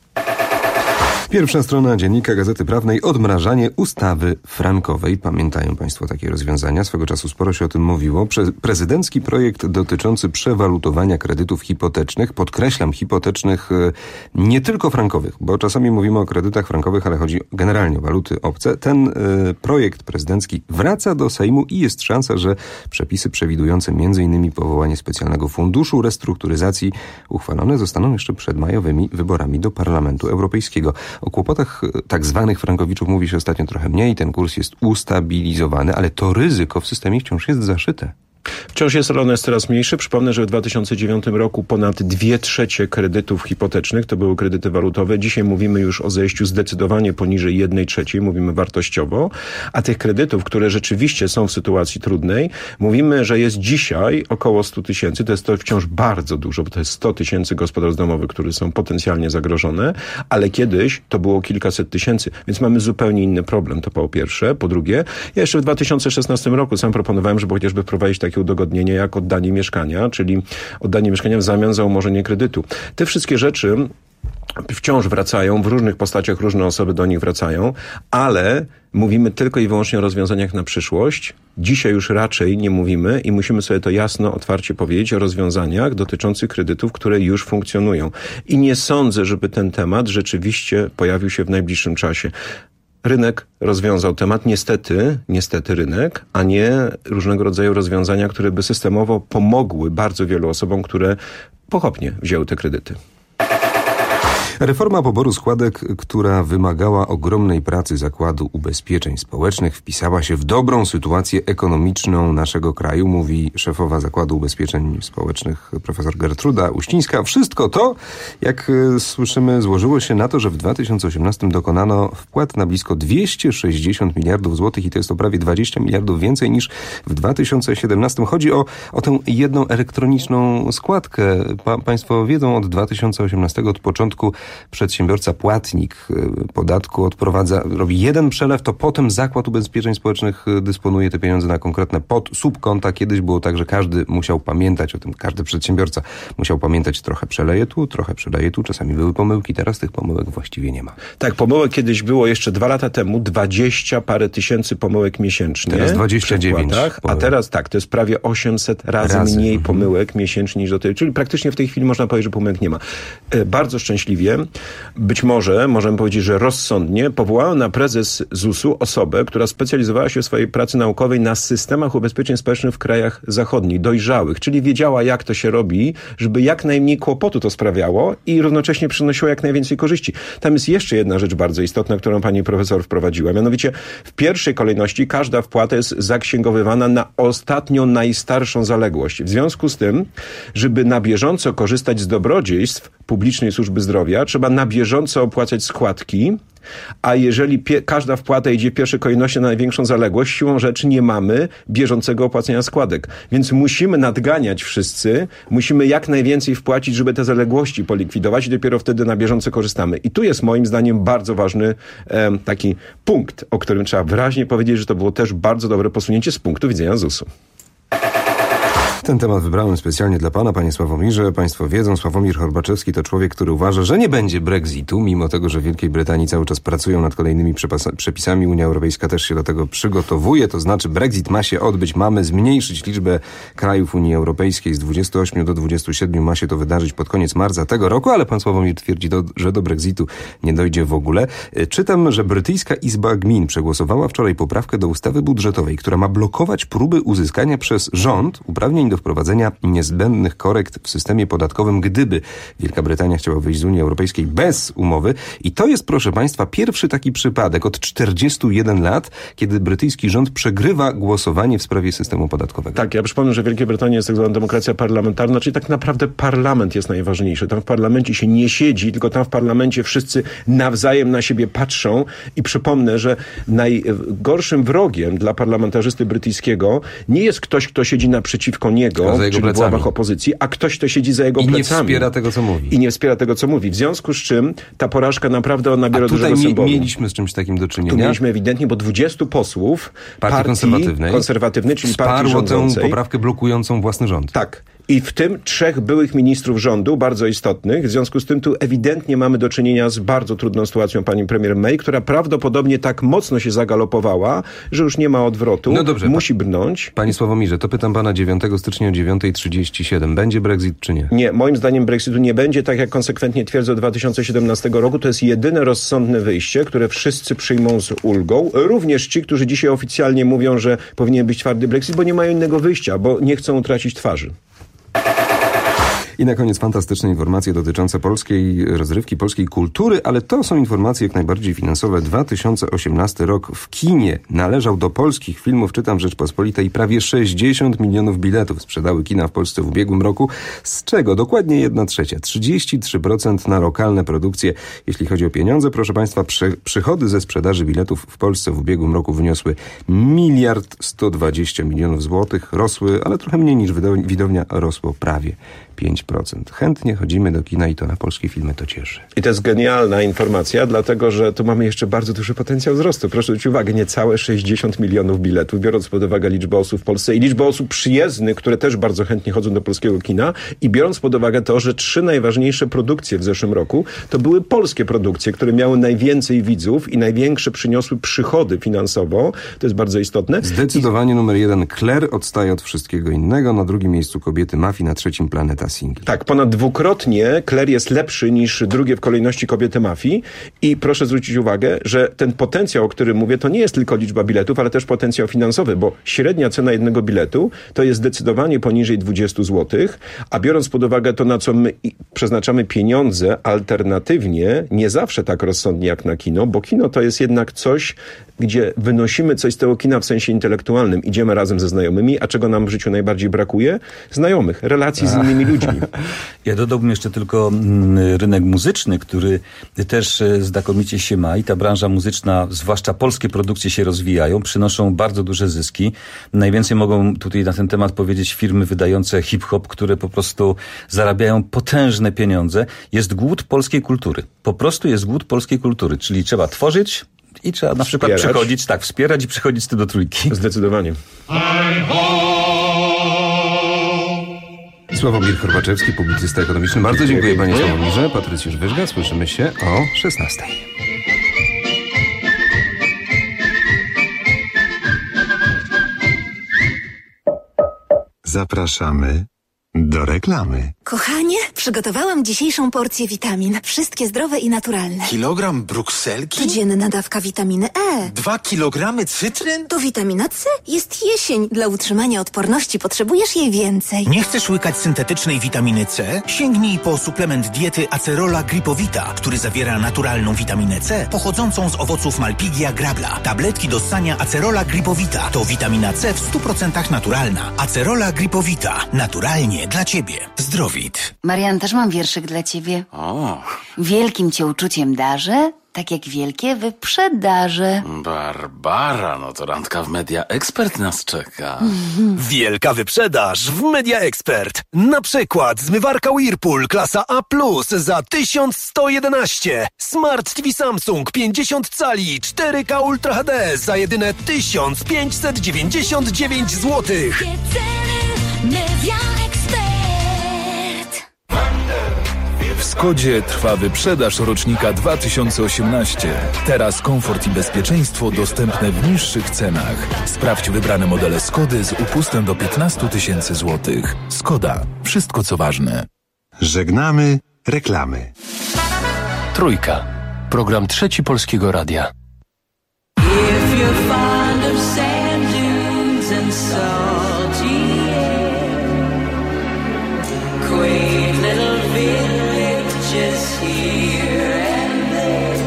Pierwsza strona Dziennika Gazety Prawnej. Odmrażanie ustawy frankowej. Pamiętają państwo takie rozwiązania? Swego czasu sporo się o tym mówiło. Prze- prezydencki projekt dotyczący przewalutowania kredytów hipotecznych. Podkreślam, hipotecznych e, nie tylko frankowych, bo czasami mówimy o kredytach frankowych, ale chodzi generalnie o waluty obce. Ten e, projekt prezydencki wraca do Sejmu i jest szansa, że przepisy przewidujące między innymi powołanie specjalnego funduszu restrukturyzacji uchwalone zostaną jeszcze przed majowymi wyborami do Parlamentu Europejskiego. O kłopotach tak zwanych frankowiczów mówi się ostatnio trochę mniej, ten kurs jest ustabilizowany, ale to ryzyko w systemie wciąż jest zaszyte. Wciąż jest, ale ono jest coraz mniejsze. Przypomnę, że w dwa tysiące dziewiątym roku ponad dwie trzecie kredytów hipotecznych to były kredyty walutowe. Dzisiaj mówimy już o zejściu zdecydowanie poniżej jednej trzeciej, mówimy wartościowo, a tych kredytów, które rzeczywiście są w sytuacji trudnej, mówimy, że jest dzisiaj około sto tysięcy. To jest to wciąż bardzo dużo, bo to jest sto tysięcy gospodarstw domowych, które są potencjalnie zagrożone, ale kiedyś to było kilkaset tysięcy, więc mamy zupełnie inny problem. To po pierwsze. Po drugie, ja jeszcze w dwa tysiące szesnastym roku sam proponowałem, żeby chociażby wprowadzić takie udogodnienie jak oddanie mieszkania, czyli oddanie mieszkania w zamian za umorzenie kredytu. Te wszystkie rzeczy wciąż wracają, w różnych postaciach różne osoby do nich wracają, ale mówimy tylko i wyłącznie o rozwiązaniach na przyszłość. Dzisiaj już raczej nie mówimy i musimy sobie to jasno, otwarcie powiedzieć o rozwiązaniach dotyczących kredytów, które już funkcjonują. I nie sądzę, żeby ten temat rzeczywiście pojawił się w najbliższym czasie. Rynek rozwiązał temat, niestety, niestety rynek, a nie różnego rodzaju rozwiązania, które by systemowo pomogły bardzo wielu osobom, które pochopnie wzięły te kredyty. Reforma poboru składek, która wymagała ogromnej pracy Zakładu Ubezpieczeń Społecznych, wpisała się w dobrą sytuację ekonomiczną naszego kraju, mówi szefowa Zakładu Ubezpieczeń Społecznych profesor Gertruda Uścińska. Wszystko to, jak słyszymy, złożyło się na to, że w dwa tysiące osiemnastym dokonano wpłat na blisko dwieście sześćdziesiąt miliardów złotych i to jest to prawie dwadzieścia miliardów więcej niż w dwa tysiące siedemnastym. Chodzi o, o tę jedną elektroniczną składkę. Pa, państwo wiedzą, od dwa tysiące osiemnastego, od początku przedsiębiorca, płatnik podatku odprowadza, robi jeden przelew, to potem Zakład Ubezpieczeń Społecznych dysponuje te pieniądze na konkretne pod, subkonta. Kiedyś było tak, że każdy musiał pamiętać o tym, każdy przedsiębiorca musiał pamiętać, trochę przeleje tu, trochę przeleje tu, czasami były pomyłki, teraz tych pomyłek właściwie nie ma. Tak, pomyłek kiedyś było jeszcze dwa lata temu, dwadzieścia parę tysięcy pomyłek miesięcznie. Teraz dwadzieścia dziewięć. A teraz tak, to jest prawie osiemset razy, razy. mniej mhm. pomyłek miesięcznie niż do tej, czyli praktycznie w tej chwili można powiedzieć, że pomyłek nie ma. Bardzo szczęśliwie, być może, możemy powiedzieć, że rozsądnie powołałem na prezes zusu osobę, która specjalizowała się w swojej pracy naukowej na systemach ubezpieczeń społecznych w krajach zachodnich, dojrzałych, czyli wiedziała, jak to się robi, żeby jak najmniej kłopotu to sprawiało i równocześnie przynosiło jak najwięcej korzyści. Tam jest jeszcze jedna rzecz bardzo istotna, którą pani profesor wprowadziła. Mianowicie w pierwszej kolejności każda wpłata jest zaksięgowywana na ostatnią, najstarszą zaległość. W związku z tym, żeby na bieżąco korzystać z dobrodziejstw publicznej służby zdrowia, trzeba na bieżąco opłacać składki, a jeżeli pie- każda wpłata idzie w pierwszej kolejności na największą zaległość, siłą rzeczy nie mamy bieżącego opłacenia składek. Więc musimy nadganiać wszyscy, musimy jak najwięcej wpłacić, żeby te zaległości polikwidować i dopiero wtedy na bieżąco korzystamy. I tu jest moim zdaniem bardzo ważny e, taki punkt, o którym trzeba wyraźnie powiedzieć, że to było też bardzo dobre posunięcie z punktu widzenia zusu. Ten temat wybrałem specjalnie dla pana, panie Sławomirze. Państwo wiedzą, Sławomir Horbaczewski to człowiek, który uważa, że nie będzie Brexitu, mimo tego, że w Wielkiej Brytanii cały czas pracują nad kolejnymi przepasa- przepisami. Unia Europejska też się do tego przygotowuje, to znaczy Brexit ma się odbyć, mamy zmniejszyć liczbę krajów Unii Europejskiej z dwudziestu ośmiu do dwudziestu siedmiu, ma się to wydarzyć pod koniec marca tego roku, ale pan Sławomir twierdzi, do, że do Brexitu nie dojdzie w ogóle. Czytam, że brytyjska Izba Gmin przegłosowała wczoraj poprawkę do ustawy budżetowej, która ma blokować próby uzyskania przez rząd uprawnień do wprowadzenia niezbędnych korekt w systemie podatkowym, gdyby Wielka Brytania chciała wyjść z Unii Europejskiej bez umowy. I to jest, proszę państwa, pierwszy taki przypadek od czterdziestu jeden lat, kiedy brytyjski rząd przegrywa głosowanie w sprawie systemu podatkowego. Tak, ja przypomnę, że w Wielkiej Brytanii jest tak zwana demokracja parlamentarna, czyli tak naprawdę parlament jest najważniejszy. Tam w parlamencie się nie siedzi, tylko tam w parlamencie wszyscy nawzajem na siebie patrzą i przypomnę, że najgorszym wrogiem dla parlamentarzysty brytyjskiego nie jest ktoś, kto siedzi naprzeciwko niego, czyli w ławach opozycji, a ktoś, kto siedzi za jego I plecami. I nie wspiera tego, co mówi. I nie wspiera tego, co mówi. W związku z czym ta porażka naprawdę nabiera dużego symbolu. A tutaj mieliśmy z czymś takim do czynienia. Tu mieliśmy ewidentnie, bo dwudziestu posłów partii, partii konserwatywnej, konserwatywnej, czyli partii rządzącej, wsparło tę poprawkę blokującą własny rząd. Tak. I w tym trzech byłych ministrów rządu, bardzo istotnych. W związku z tym tu ewidentnie mamy do czynienia z bardzo trudną sytuacją pani premier May, która prawdopodobnie tak mocno się zagalopowała, że już nie ma odwrotu. No dobrze, musi brnąć. Panie Sławomirze, to pytam pana dziewiątego stycznia o dziewiąta trzydzieści siedem. Będzie Brexit czy nie? Nie, moim zdaniem Brexitu nie będzie, tak jak konsekwentnie twierdzę od dwa tysiące siedemnastego roku. To jest jedyne rozsądne wyjście, które wszyscy przyjmą z ulgą. Również ci, którzy dzisiaj oficjalnie mówią, że powinien być twardy Brexit, bo nie mają innego wyjścia, bo nie chcą utracić twarzy. I na koniec fantastyczne informacje dotyczące polskiej rozrywki, polskiej kultury, ale to są informacje jak najbardziej finansowe. dwa tysiące osiemnasty rok w kinie należał do polskich filmów, czytam w Rzeczpospolitej, prawie sześćdziesiąt milionów biletów sprzedały kina w Polsce w ubiegłym roku, z czego dokładnie jedna trzecia, trzydzieści trzy procent na lokalne produkcje. Jeśli chodzi o pieniądze, proszę państwa, przy, przychody ze sprzedaży biletów w Polsce w ubiegłym roku wyniosły miliard sto dwadzieścia milionów złotych, rosły, ale trochę mniej niż widownia, rosło prawie pięć procent. Chętnie chodzimy do kina i to na polskie filmy, to cieszy. I to jest genialna informacja, dlatego że tu mamy jeszcze bardzo duży potencjał wzrostu. Proszę zwrócić uwagę, niecałe sześćdziesiąt milionów biletów, biorąc pod uwagę liczbę osób w Polsce i liczbę osób przyjezdnych, które też bardzo chętnie chodzą do polskiego kina i biorąc pod uwagę to, że trzy najważniejsze produkcje w zeszłym roku to były polskie produkcje, które miały najwięcej widzów i największe przyniosły przychody finansowo. To jest bardzo istotne. Zdecydowanie I... numer jeden Claire odstaje od wszystkiego innego. Na drugim miejscu Kobiety Mafii, na trzecim Planeta Singli. Tak, ponad dwukrotnie Claire jest lepszy niż drugie w kolejności Kobiety Mafii i proszę zwrócić uwagę, że ten potencjał, o którym mówię, to nie jest tylko liczba biletów, ale też potencjał finansowy, bo średnia cena jednego biletu to jest zdecydowanie poniżej dwadzieścia złotych, a biorąc pod uwagę to, na co my przeznaczamy pieniądze alternatywnie, nie zawsze tak rozsądnie jak na kino, bo kino to jest jednak coś, gdzie wynosimy coś z tego kina w sensie intelektualnym. Idziemy razem ze znajomymi, a czego nam w życiu najbardziej brakuje? Znajomych, relacji z innymi ludźmi. Ja dodałbym jeszcze tylko rynek muzyczny, który też znakomicie się ma i ta branża muzyczna, zwłaszcza polskie produkcje się rozwijają, przynoszą bardzo duże zyski. Najwięcej mogą tutaj na ten temat powiedzieć firmy wydające hip-hop, które po prostu zarabiają potężne pieniądze. Jest głód polskiej kultury. Po prostu jest głód polskiej kultury, czyli trzeba tworzyć i trzeba na przykład wspierać. przychodzić, tak, wspierać i przychodzić z tym do trójki. Zdecydowanie. Sławomir Chorbaczewski, publicysta ekonomiczny. Bardzo dziękuję panie Sławomirze. Patrycjusz Wyżga. Słyszymy się o szesnastej. Zapraszamy do reklamy. Kochanie, przygotowałam dzisiejszą porcję witamin. Wszystkie zdrowe i naturalne. Kilogram brukselki? Codzienna dawka witaminy E. Dwa kilogramy cytryn? To witamina C. Jest jesień. Dla utrzymania odporności potrzebujesz jej więcej. Nie chcesz łykać syntetycznej witaminy C? Sięgnij po suplement diety Acerola Gripowita, który zawiera naturalną witaminę C pochodzącą z owoców Malpighia grabla. Tabletki do ssania Acerola Gripowita to witamina C w stu procentach naturalna. Acerola Gripowita. Naturalnie dla ciebie. Zdrowit. Marian, też mam wierszyk dla ciebie. O. Wielkim cię uczuciem darzę, tak jak wielkie wyprzedaże. Barbara, no to randka w Media Expert nas czeka. Wielka wyprzedaż w Media Expert. Na przykład zmywarka Whirlpool klasa A plus za tysiąc sto jedenaście. Smart T V Samsung pięćdziesiąt cali cztery K Ultra H D za jedyne tysiąc pięćset dziewięćdziesiąt dziewięć złotych. Media Expert. W Skodzie trwa wyprzedaż rocznika dwa tysiące osiemnaście. Teraz komfort i bezpieczeństwo dostępne w niższych cenach. Sprawdź wybrane modele Skody z upustem do piętnaście tysięcy złotych. Skoda. Wszystko co ważne. Żegnamy reklamy. Trójka. Program Trzeci Polskiego Radia. If you're fond of sand dunes and salty air, quaint little villages here and there.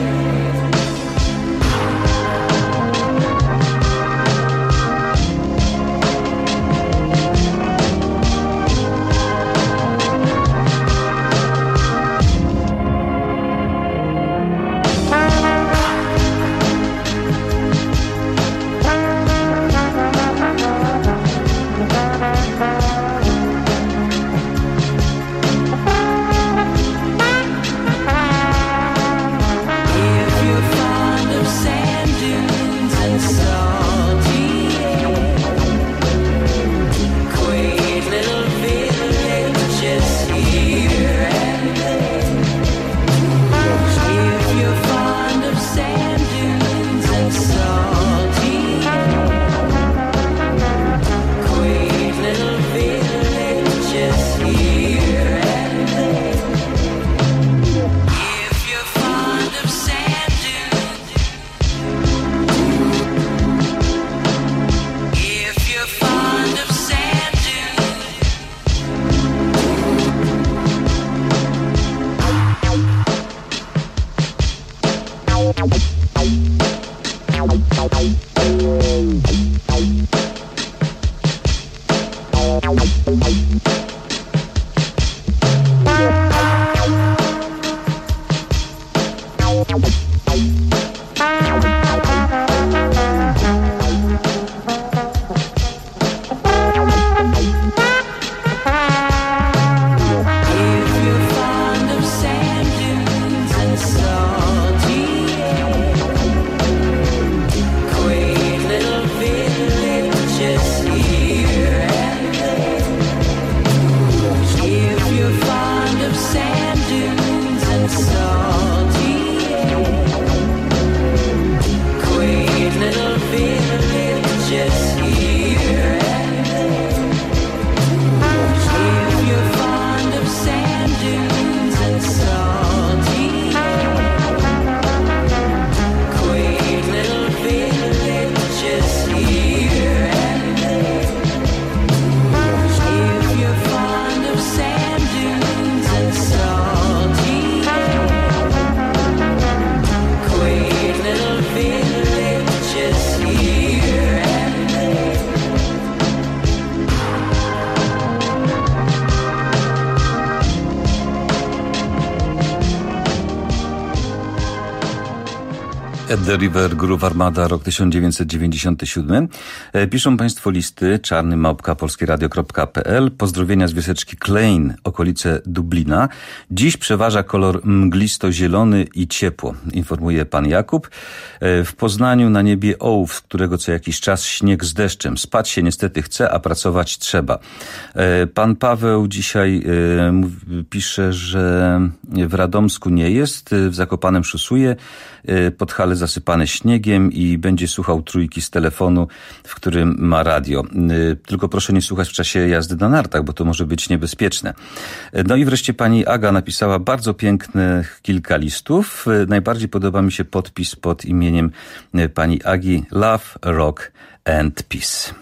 At the River Groove Armada, rok tysiąc dziewięćset dziewięćdziesiąty siódmy. Piszą Państwo listy czarny małpka polskieradio kropka p l. Pozdrowienia z wioseczki Klein, okolice Dublina. Dziś przeważa kolor mglisto-zielony i ciepło, informuje pan Jakub. W Poznaniu na niebie ołów, z którego co jakiś czas śnieg z deszczem. Spać się niestety chce, a pracować trzeba. Pan Paweł dzisiaj pisze, że w Radomsku nie jest, w Zakopanem szosuje, Podhale zasypane śniegiem i będzie słuchał trójki z telefonu, w którym ma radio. Tylko proszę nie słuchać w czasie jazdy na nartach, bo to może być niebezpieczne. No i wreszcie pani Aga napisała bardzo pięknych kilka listów. Najbardziej podoba mi się podpis pod imieniem pani Agi: Love, Rock and Peace.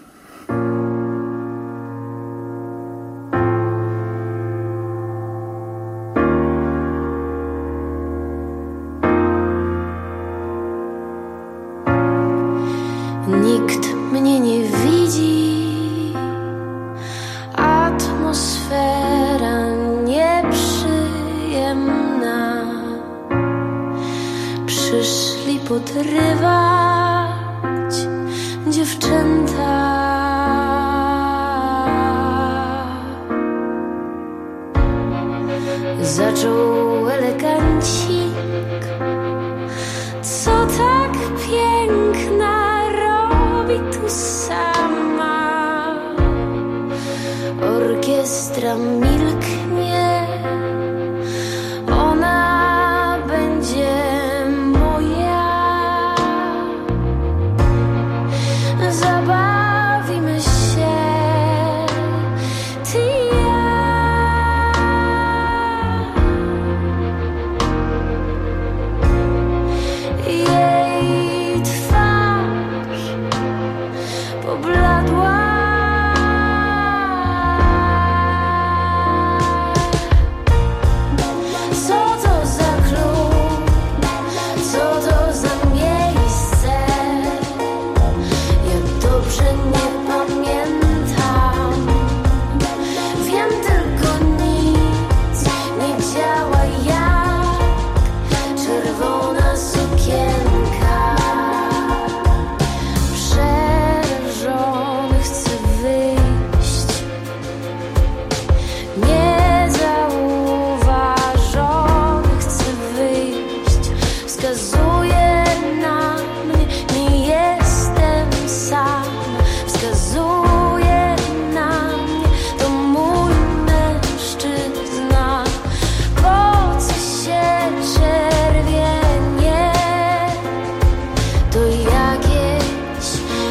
Nikt mnie nie widzi, atmosfera nieprzyjemna. Przyszli podrywać dziewczęta. Zaczął elegancik, co tak piękna tu sama. Orkiestra milknie, ona będzie moja. Zabawimy się, ty i ja. Jej twarz pobladła. Co to za klub? Co to za miejsce? Ja dobrze nie pamiętam. Wiem tylko nic nie działa jak czerwona sukienka. Przerażony chcę wyjść, niezauważony chcę wyjść. Wskazuje na mnie, nie jestem sam. Wskazuje na mnie, to mój mężczyzna. Po co się czerwienie? To jakieś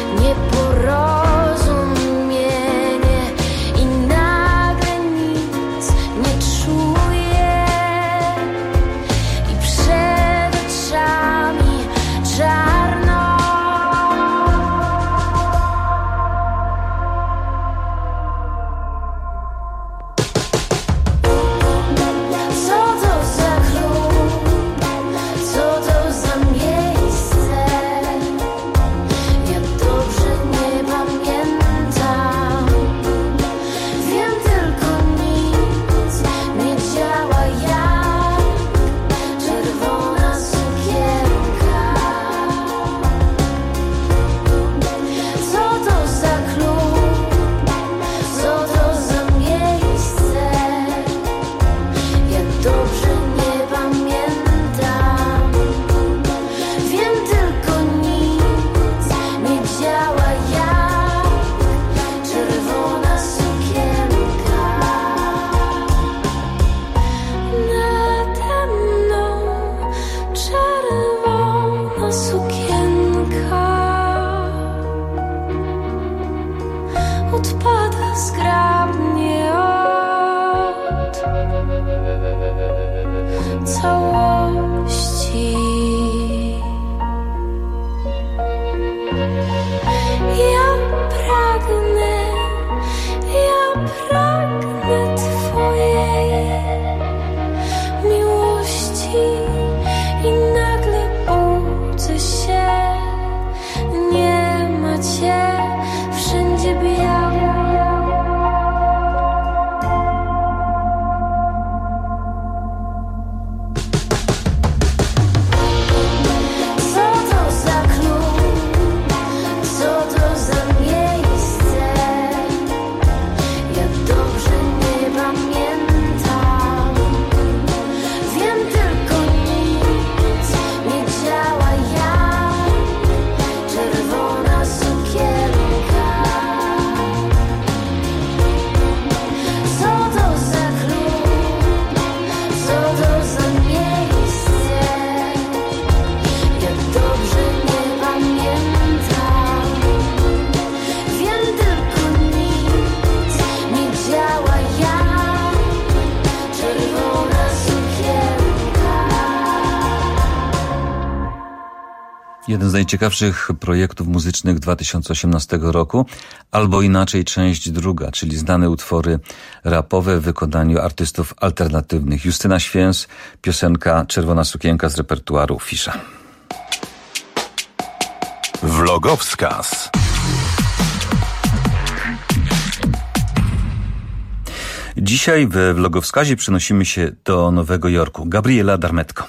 nieporozumienie i nagle nic nie czuję i przed oczami czarno. Co to za klub? Co to za miejsce? Ja dobrze nie pamiętam. Wiem tylko nic nie działa jak czerwona sukienka. Co to za klub? Co to za miejsce? Ja dobrze nie pamiętam. Wiem tylko nic nie działa jak czerwona sukienka. Nade mną czerwona sukienka odpada zgrabnie od całości. Ja pragnę, ja pragnę twojej miłości i nagle budzę się, nie ma cię, wszędzie biało. Co to Jeden z najciekawszych projektów muzycznych dwa tysiące osiemnastego roku, albo inaczej część druga, czyli znane utwory rapowe w wykonaniu artystów alternatywnych. Justyna Święs, piosenka Czerwona sukienka z repertuaru Fisza. Vlogowskaz. Dzisiaj we Vlogowskazie przenosimy się do Nowego Jorku. Gabriela Darmetko.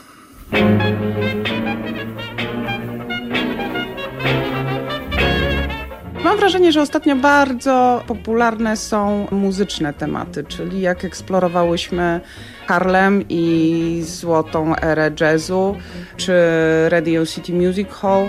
Mam wrażenie, że ostatnio bardzo popularne są muzyczne tematy, czyli jak eksplorowałyśmy Harlem i złotą erę jazzu, czy Radio City Music Hall.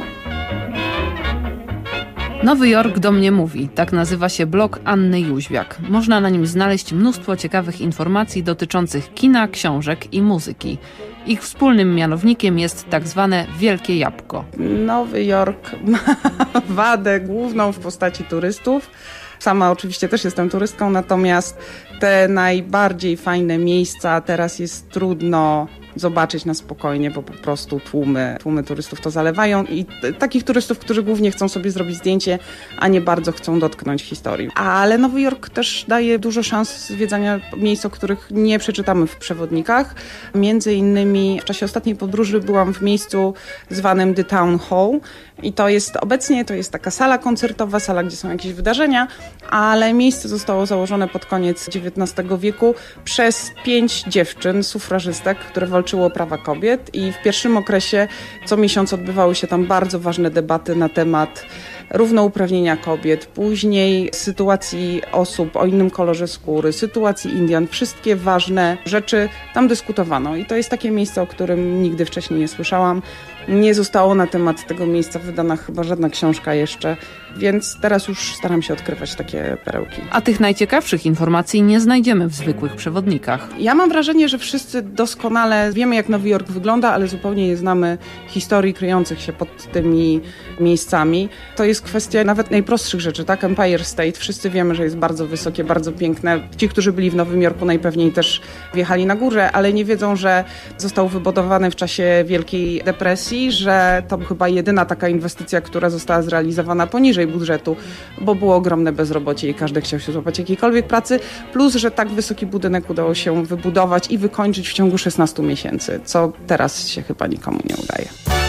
Nowy Jork do mnie mówi. Tak nazywa się blog Anny Jóźwiak. Można na nim znaleźć mnóstwo ciekawych informacji dotyczących kina, książek i muzyki. Ich wspólnym mianownikiem jest tak zwane Wielkie Jabłko. Nowy Jork ma wadę główną w postaci turystów. Sama oczywiście też jestem turystką, natomiast te najbardziej fajne miejsca teraz jest trudno zobaczyć na spokojnie, bo po prostu tłumy, tłumy turystów to zalewają i t- takich turystów, którzy głównie chcą sobie zrobić zdjęcie, a nie bardzo chcą dotknąć historii. Ale Nowy Jork też daje dużo szans zwiedzania miejsc, o których nie przeczytamy w przewodnikach. Między innymi w czasie ostatniej podróży byłam w miejscu zwanym The Town Hall i to jest obecnie, to jest taka sala koncertowa, sala, gdzie są jakieś wydarzenia, ale miejsce zostało założone pod koniec dziewiętnastego wieku przez pięć dziewczyn, sufrażystek, które walczyło o prawa kobiet i w pierwszym okresie co miesiąc odbywały się tam bardzo ważne debaty na temat równouprawnienia kobiet, później sytuacji osób o innym kolorze skóry, sytuacji Indian, wszystkie ważne rzeczy tam dyskutowano i to jest takie miejsce, o którym nigdy wcześniej nie słyszałam. Nie zostało na temat tego miejsca wydana chyba żadna książka jeszcze, więc teraz już staram się odkrywać takie perełki. A tych najciekawszych informacji nie znajdziemy w zwykłych przewodnikach. Ja mam wrażenie, że wszyscy doskonale wiemy, jak Nowy Jork wygląda, ale zupełnie nie znamy historii kryjących się pod tymi miejscami. To jest kwestia nawet najprostszych rzeczy, tak? Empire State, wszyscy wiemy, że jest bardzo wysokie, bardzo piękne. Ci, którzy byli w Nowym Jorku, najpewniej też wjechali na górze, ale nie wiedzą, że został wybudowany w czasie Wielkiej Depresji, że to chyba jedyna taka inwestycja, która została zrealizowana poniżej budżetu, bo było ogromne bezrobocie i każdy chciał się złapać jakiejkolwiek pracy, plus, że tak wysoki budynek udało się wybudować i wykończyć w ciągu szesnastu miesięcy, co teraz się chyba nikomu nie udaje.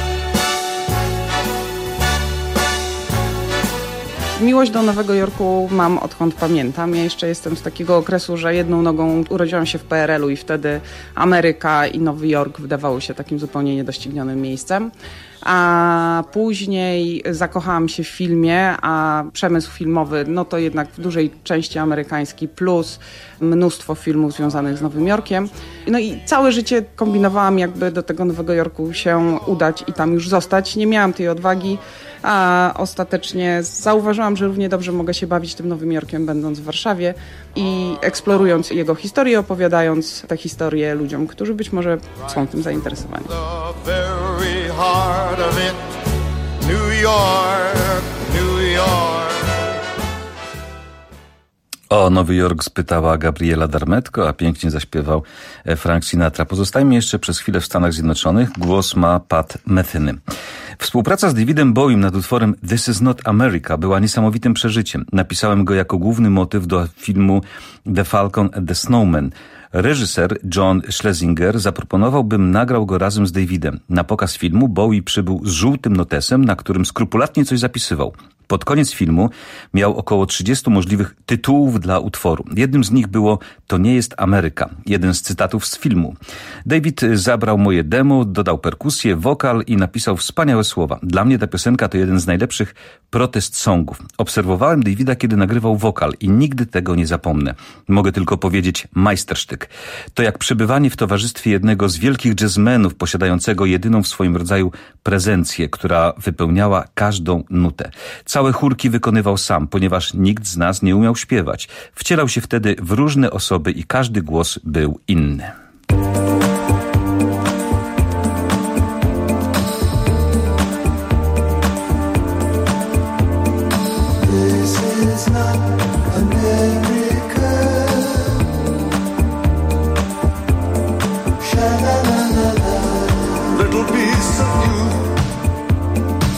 Miłość do Nowego Jorku mam odkąd pamiętam. Ja jeszcze jestem z takiego okresu, że jedną nogą urodziłam się w P R L u i wtedy Ameryka i Nowy Jork wydawały się takim zupełnie niedoścignionym miejscem. A później zakochałam się w filmie, a przemysł filmowy, no to jednak w dużej części amerykański, plus mnóstwo filmów związanych z Nowym Jorkiem. No i całe życie kombinowałam, jakby do tego Nowego Jorku się udać i tam już zostać. Nie miałam tej odwagi, a ostatecznie zauważyłam, że równie dobrze mogę się bawić tym Nowym Jorkiem, będąc w Warszawie i eksplorując jego historię, opowiadając te historie ludziom, którzy być może są tym zainteresowani. Heart of it, New York, New York. O Nowy Jork spytała Gabriela Darmetko, a pięknie zaśpiewał Frank Sinatra. Pozostajmy jeszcze przez chwilę w Stanach Zjednoczonych. Głos ma Pat Metheny. Współpraca z Davidem Bowiem nad utworem This is not America była niesamowitym przeżyciem. Napisałem go jako główny motyw do filmu The Falcon and the Snowman. Reżyser John Schlesinger zaproponował, bym nagrał go razem z Davidem. Na pokaz filmu Bowie przybył z żółtym notesem, na którym skrupulatnie coś zapisywał. Pod koniec filmu miał około trzydziestu możliwych tytułów dla utworu. Jednym z nich było To nie jest Ameryka, jeden z cytatów z filmu. David zabrał moje demo, dodał perkusję, wokal i napisał wspaniałe słowa. Dla mnie ta piosenka to jeden z najlepszych protest songów. Obserwowałem Davida, kiedy nagrywał wokal i nigdy tego nie zapomnę. Mogę tylko powiedzieć majstersztyk. To jak przebywanie w towarzystwie jednego z wielkich jazzmenów posiadającego jedyną w swoim rodzaju prezencję, która wypełniała każdą nutę. Całe chórki wykonywał sam, ponieważ nikt z nas nie umiał śpiewać. Wcielał się wtedy w różne osoby i każdy głos był inny. Little piece of you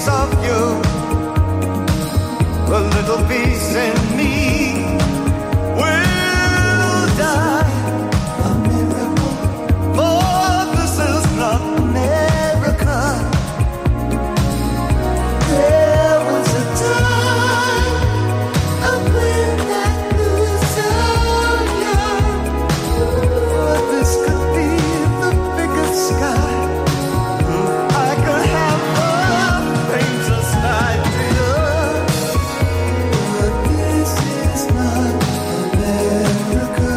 piece of you, a little piece in me will die. A miracle, for this is not America. There was a time when I knew so young. Oh, this could be the biggest sky I could have, the faintest idea. But this is not America.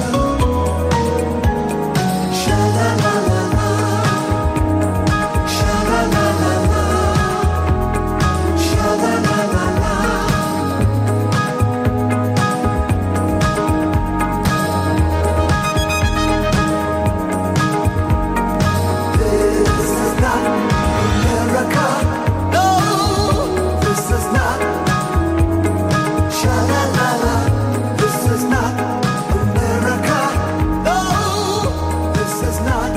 Sha-la-la-la-la, sha-la-la-la-la, sha-la-la-la-la. This is not America. No, this is not. Sha-la-la-la. This is not America. No, this is not.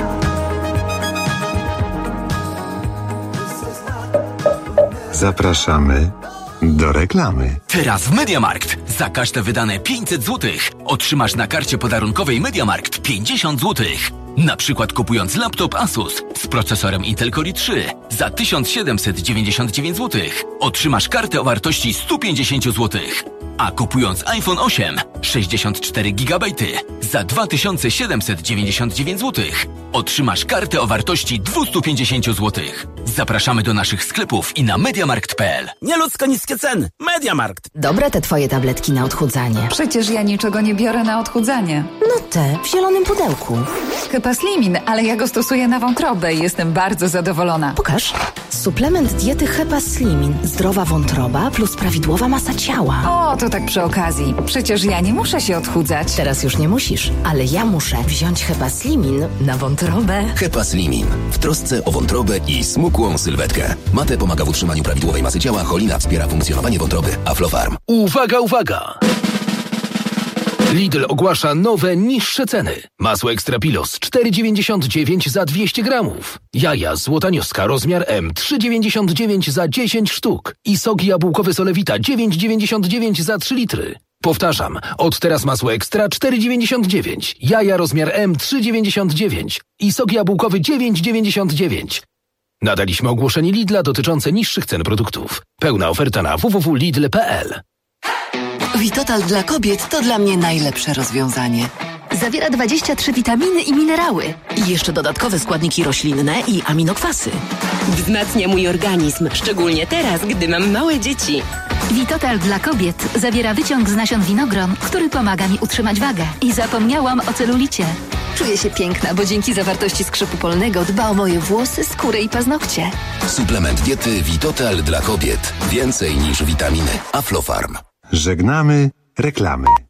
Zapraszamy do reklamy. Teraz w MediaMarkt. Za każde wydane pięćset złotych otrzymasz na karcie podarunkowej MediaMarkt pięćdziesiąt złotych. Na przykład kupując laptop Asus z procesorem Intel Core i trzy za tysiąc siedemset dziewięćdziesiąt dziewięć złotych otrzymasz kartę o wartości sto pięćdziesiąt złotych. A kupując iPhone osiem sześćdziesiąt cztery gigabajty za dwa tysiące siedemset dziewięćdziesiąt dziewięć złotych otrzymasz kartę o wartości dwieście pięćdziesiąt złotych. Zapraszamy do naszych sklepów i na mediamarkt kropka p l. Nieludzko niskie ceny. MediaMarkt. Dobre te twoje tabletki na odchudzanie. Przecież ja niczego nie biorę na odchudzanie. No te, w zielonym pudełku. Hepaslimin, ale ja go stosuję na wątrobę i jestem bardzo zadowolona. Pokaż. Suplement diety Hepaslimin. Zdrowa wątroba plus prawidłowa masa ciała. O, to tak przy okazji. Przecież ja nie muszę się odchudzać. Teraz już nie musisz, ale ja muszę wziąć Hepaslimin na wątrobę. Hepaslimin. W trosce o wątrobę i smukłą sylwetkę. Mate pomaga w utrzymaniu prawidłowej masy ciała, cholina wspiera funkcjonowanie wątroby. Aflofarm. Uwaga, uwaga! Lidl ogłasza nowe, niższe ceny. Masło Extra Pilos cztery dziewięćdziesiąt dziewięć za dwieście gramów. Jaja Złotanioska rozmiar M trzy dziewięćdziesiąt dziewięć za dziesięć sztuk. I sok jabłkowy Solewita dziewięć dziewięćdziesiąt dziewięć za trzy litry. Powtarzam, od teraz masło Ekstra cztery dziewięćdziesiąt dziewięć. Jaja rozmiar M trzy dziewięćdziesiąt dziewięć. I sok jabłkowy dziewięć dziewięćdziesiąt dziewięć. Nadaliśmy ogłoszenie Lidla dotyczące niższych cen produktów. Pełna oferta na w w w kropka lidl kropka p l. Vitotal dla kobiet to dla mnie najlepsze rozwiązanie. Zawiera dwadzieścia trzy witaminy i minerały. I jeszcze dodatkowe składniki roślinne i aminokwasy. Wzmacnia mój organizm, szczególnie teraz, gdy mam małe dzieci. Vitotal dla kobiet zawiera wyciąg z nasion winogron, który pomaga mi utrzymać wagę. I zapomniałam o celulicie. Czuję się piękna, bo dzięki zawartości skrzypu polnego dba o moje włosy, skórę i paznokcie. Suplement diety Vitotal dla kobiet. Więcej niż witaminy. Aflofarm. Żegnamy reklamy.